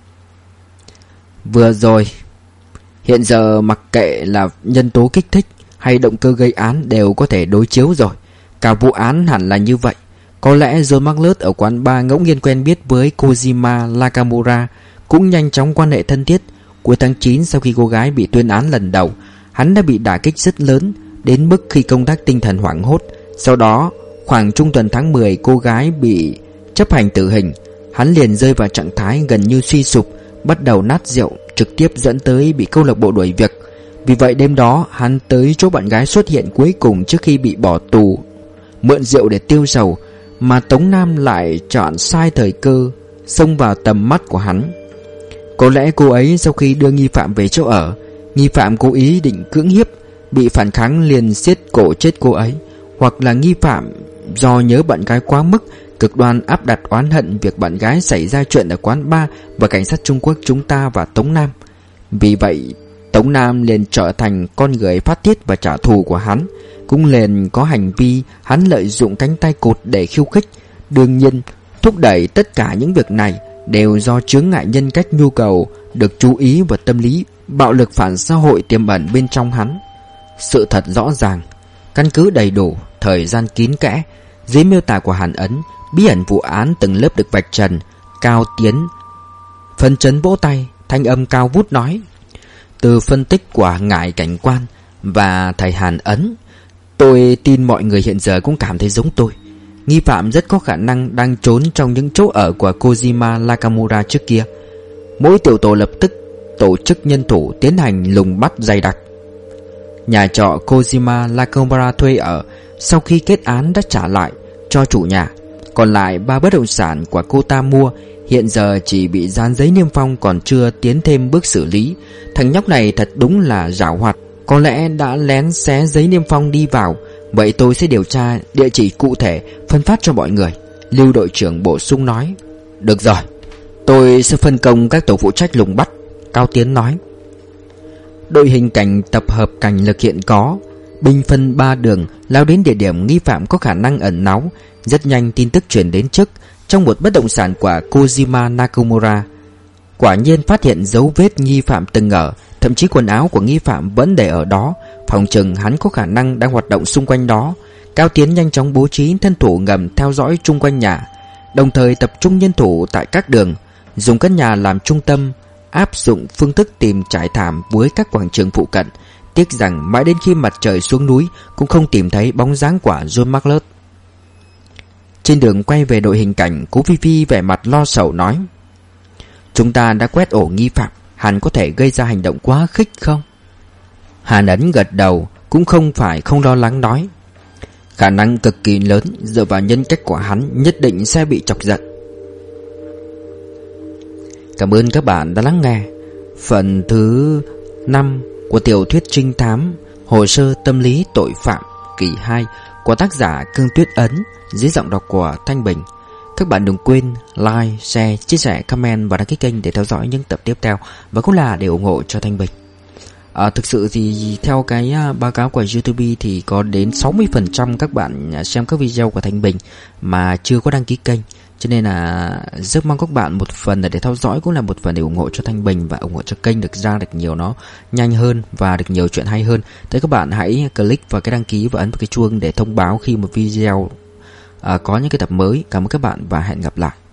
Vừa rồi, hiện giờ mặc kệ là nhân tố kích thích hay động cơ gây án đều có thể đối chiếu rồi. Cả vụ án hẳn là như vậy. Có lẽ John Marcus ở quán bar ngẫu nhiên quen biết với Kojima Nakamura, cũng nhanh chóng quan hệ thân thiết. Cuối tháng 9, sau khi cô gái bị tuyên án lần đầu, hắn đã bị đả kích rất lớn, đến mức khi công tác tinh thần hoảng hốt. Sau đó, khoảng trung tuần tháng 10, cô gái bị chấp hành tử hình. Hắn liền rơi vào trạng thái gần như suy sụp, bắt đầu nát rượu, trực tiếp dẫn tới bị câu lạc bộ đuổi việc. Vì vậy đêm đó hắn tới chỗ bạn gái xuất hiện cuối cùng trước khi bị bỏ tù, mượn rượu để tiêu sầu. Mà Tống Nam lại chọn sai thời cơ, xông vào tầm mắt của hắn. Có lẽ cô ấy sau khi đưa nghi phạm về chỗ ở, nghi phạm cố ý định cưỡng hiếp, bị phản kháng liền siết cổ chết cô ấy. Hoặc là nghi phạm do nhớ bạn gái quá mức, cực đoan áp đặt oán hận việc bạn gái xảy ra chuyện ở quán bar và cảnh sát Trung Quốc chúng ta và Tống Nam. Vì vậy Tống Nam liền trở thành con người phát tiết và trả thù của hắn, cũng liền có hành vi hắn lợi dụng cánh tay cụt để khiêu khích. Đương nhiên, thúc đẩy tất cả những việc này đều do chướng ngại nhân cách nhu cầu được chú ý và tâm lý bạo lực phản xã hội tiềm ẩn bên trong hắn. Sự thật rõ ràng, căn cứ đầy đủ, thời gian kín kẽ. Dưới miêu tả của Hàn Ấn, bí ẩn vụ án từng lớp được vạch trần. Cao Tiến phấn chấn vỗ tay, thanh âm cao vút nói: từ phân tích của ngài cảnh quan và thầy Hàn Ấn, tôi tin mọi người hiện giờ cũng cảm thấy giống tôi. Nghi phạm rất có khả năng đang trốn trong những chỗ ở của Kojima Nakamura trước kia. Mỗi tiểu tổ lập tức tổ chức nhân thủ tiến hành lùng bắt dày đặc. Nhà trọ Kojima Nakamura thuê ở sau khi kết án đã trả lại cho chủ nhà. Còn lại 3 bất động sản của cô ta mua hiện giờ chỉ bị dán giấy niêm phong, còn chưa tiến thêm bước xử lý. Thằng nhóc này thật đúng là giảo hoạt, có lẽ đã lén xé giấy niêm phong đi vào. Vậy tôi sẽ điều tra địa chỉ cụ thể, phân phát cho mọi người. Lưu đội trưởng bổ sung nói. Được rồi, tôi sẽ phân công các tổ phụ trách lùng bắt, Cao Tiến nói. Đội hình cảnh tập hợp cảnh lực hiện có, binh phân 3 đường lao đến địa điểm nghi phạm có khả năng ẩn náu. Rất nhanh tin tức truyền đến trước, trong một bất động sản của Kojima Nakamura, quả nhiên phát hiện dấu vết nghi phạm từng ở, thậm chí quần áo của nghi phạm vẫn để ở đó. Phòng chừng hắn có khả năng đang hoạt động xung quanh đó. Cao Tiến nhanh chóng bố trí thân thủ ngầm theo dõi chung quanh nhà, đồng thời tập trung nhân thủ tại các đường, dùng căn nhà làm trung tâm, áp dụng phương thức tìm trải thảm với các quảng trường phụ cận. Tiếc rằng mãi đến khi mặt trời xuống núi cũng không tìm thấy bóng dáng của John Marcus. Trên đường quay về đội hình cảnh, Cố Phi Phi vẻ mặt lo sầu nói: chúng ta đã quét ổ nghi phạm, hắn có thể gây ra hành động quá khích không? Hàn Ấn gật đầu, cũng không phải không lo lắng nói: khả năng cực kỳ lớn, dựa vào nhân cách của hắn nhất định sẽ bị chọc giận. Cảm ơn các bạn đã lắng nghe phần thứ 5 của tiểu thuyết trinh thám Hồ sơ tâm lý tội phạm kỳ 2 của tác giả Cương Tuyết Ấn, dưới giọng đọc của Thanh Bình. Các bạn đừng quên like, share, chia sẻ, comment và đăng ký kênh để theo dõi những tập tiếp theo, và cũng là để ủng hộ cho Thanh Bình. Thực sự thì theo cái báo cáo của YouTube thì có đến 60% các bạn xem các video của Thanh Bình mà chưa có đăng ký kênh. Cho nên là rất mong các bạn một phần là để theo dõi, cũng là một phần để ủng hộ cho Thanh Bình và ủng hộ cho kênh được ra được nhiều nó nhanh hơn và được nhiều chuyện hay hơn. Thế các bạn hãy click vào cái đăng ký và ấn vào cái chuông để thông báo khi một video có những cái tập mới. Cảm ơn các bạn và hẹn gặp lại.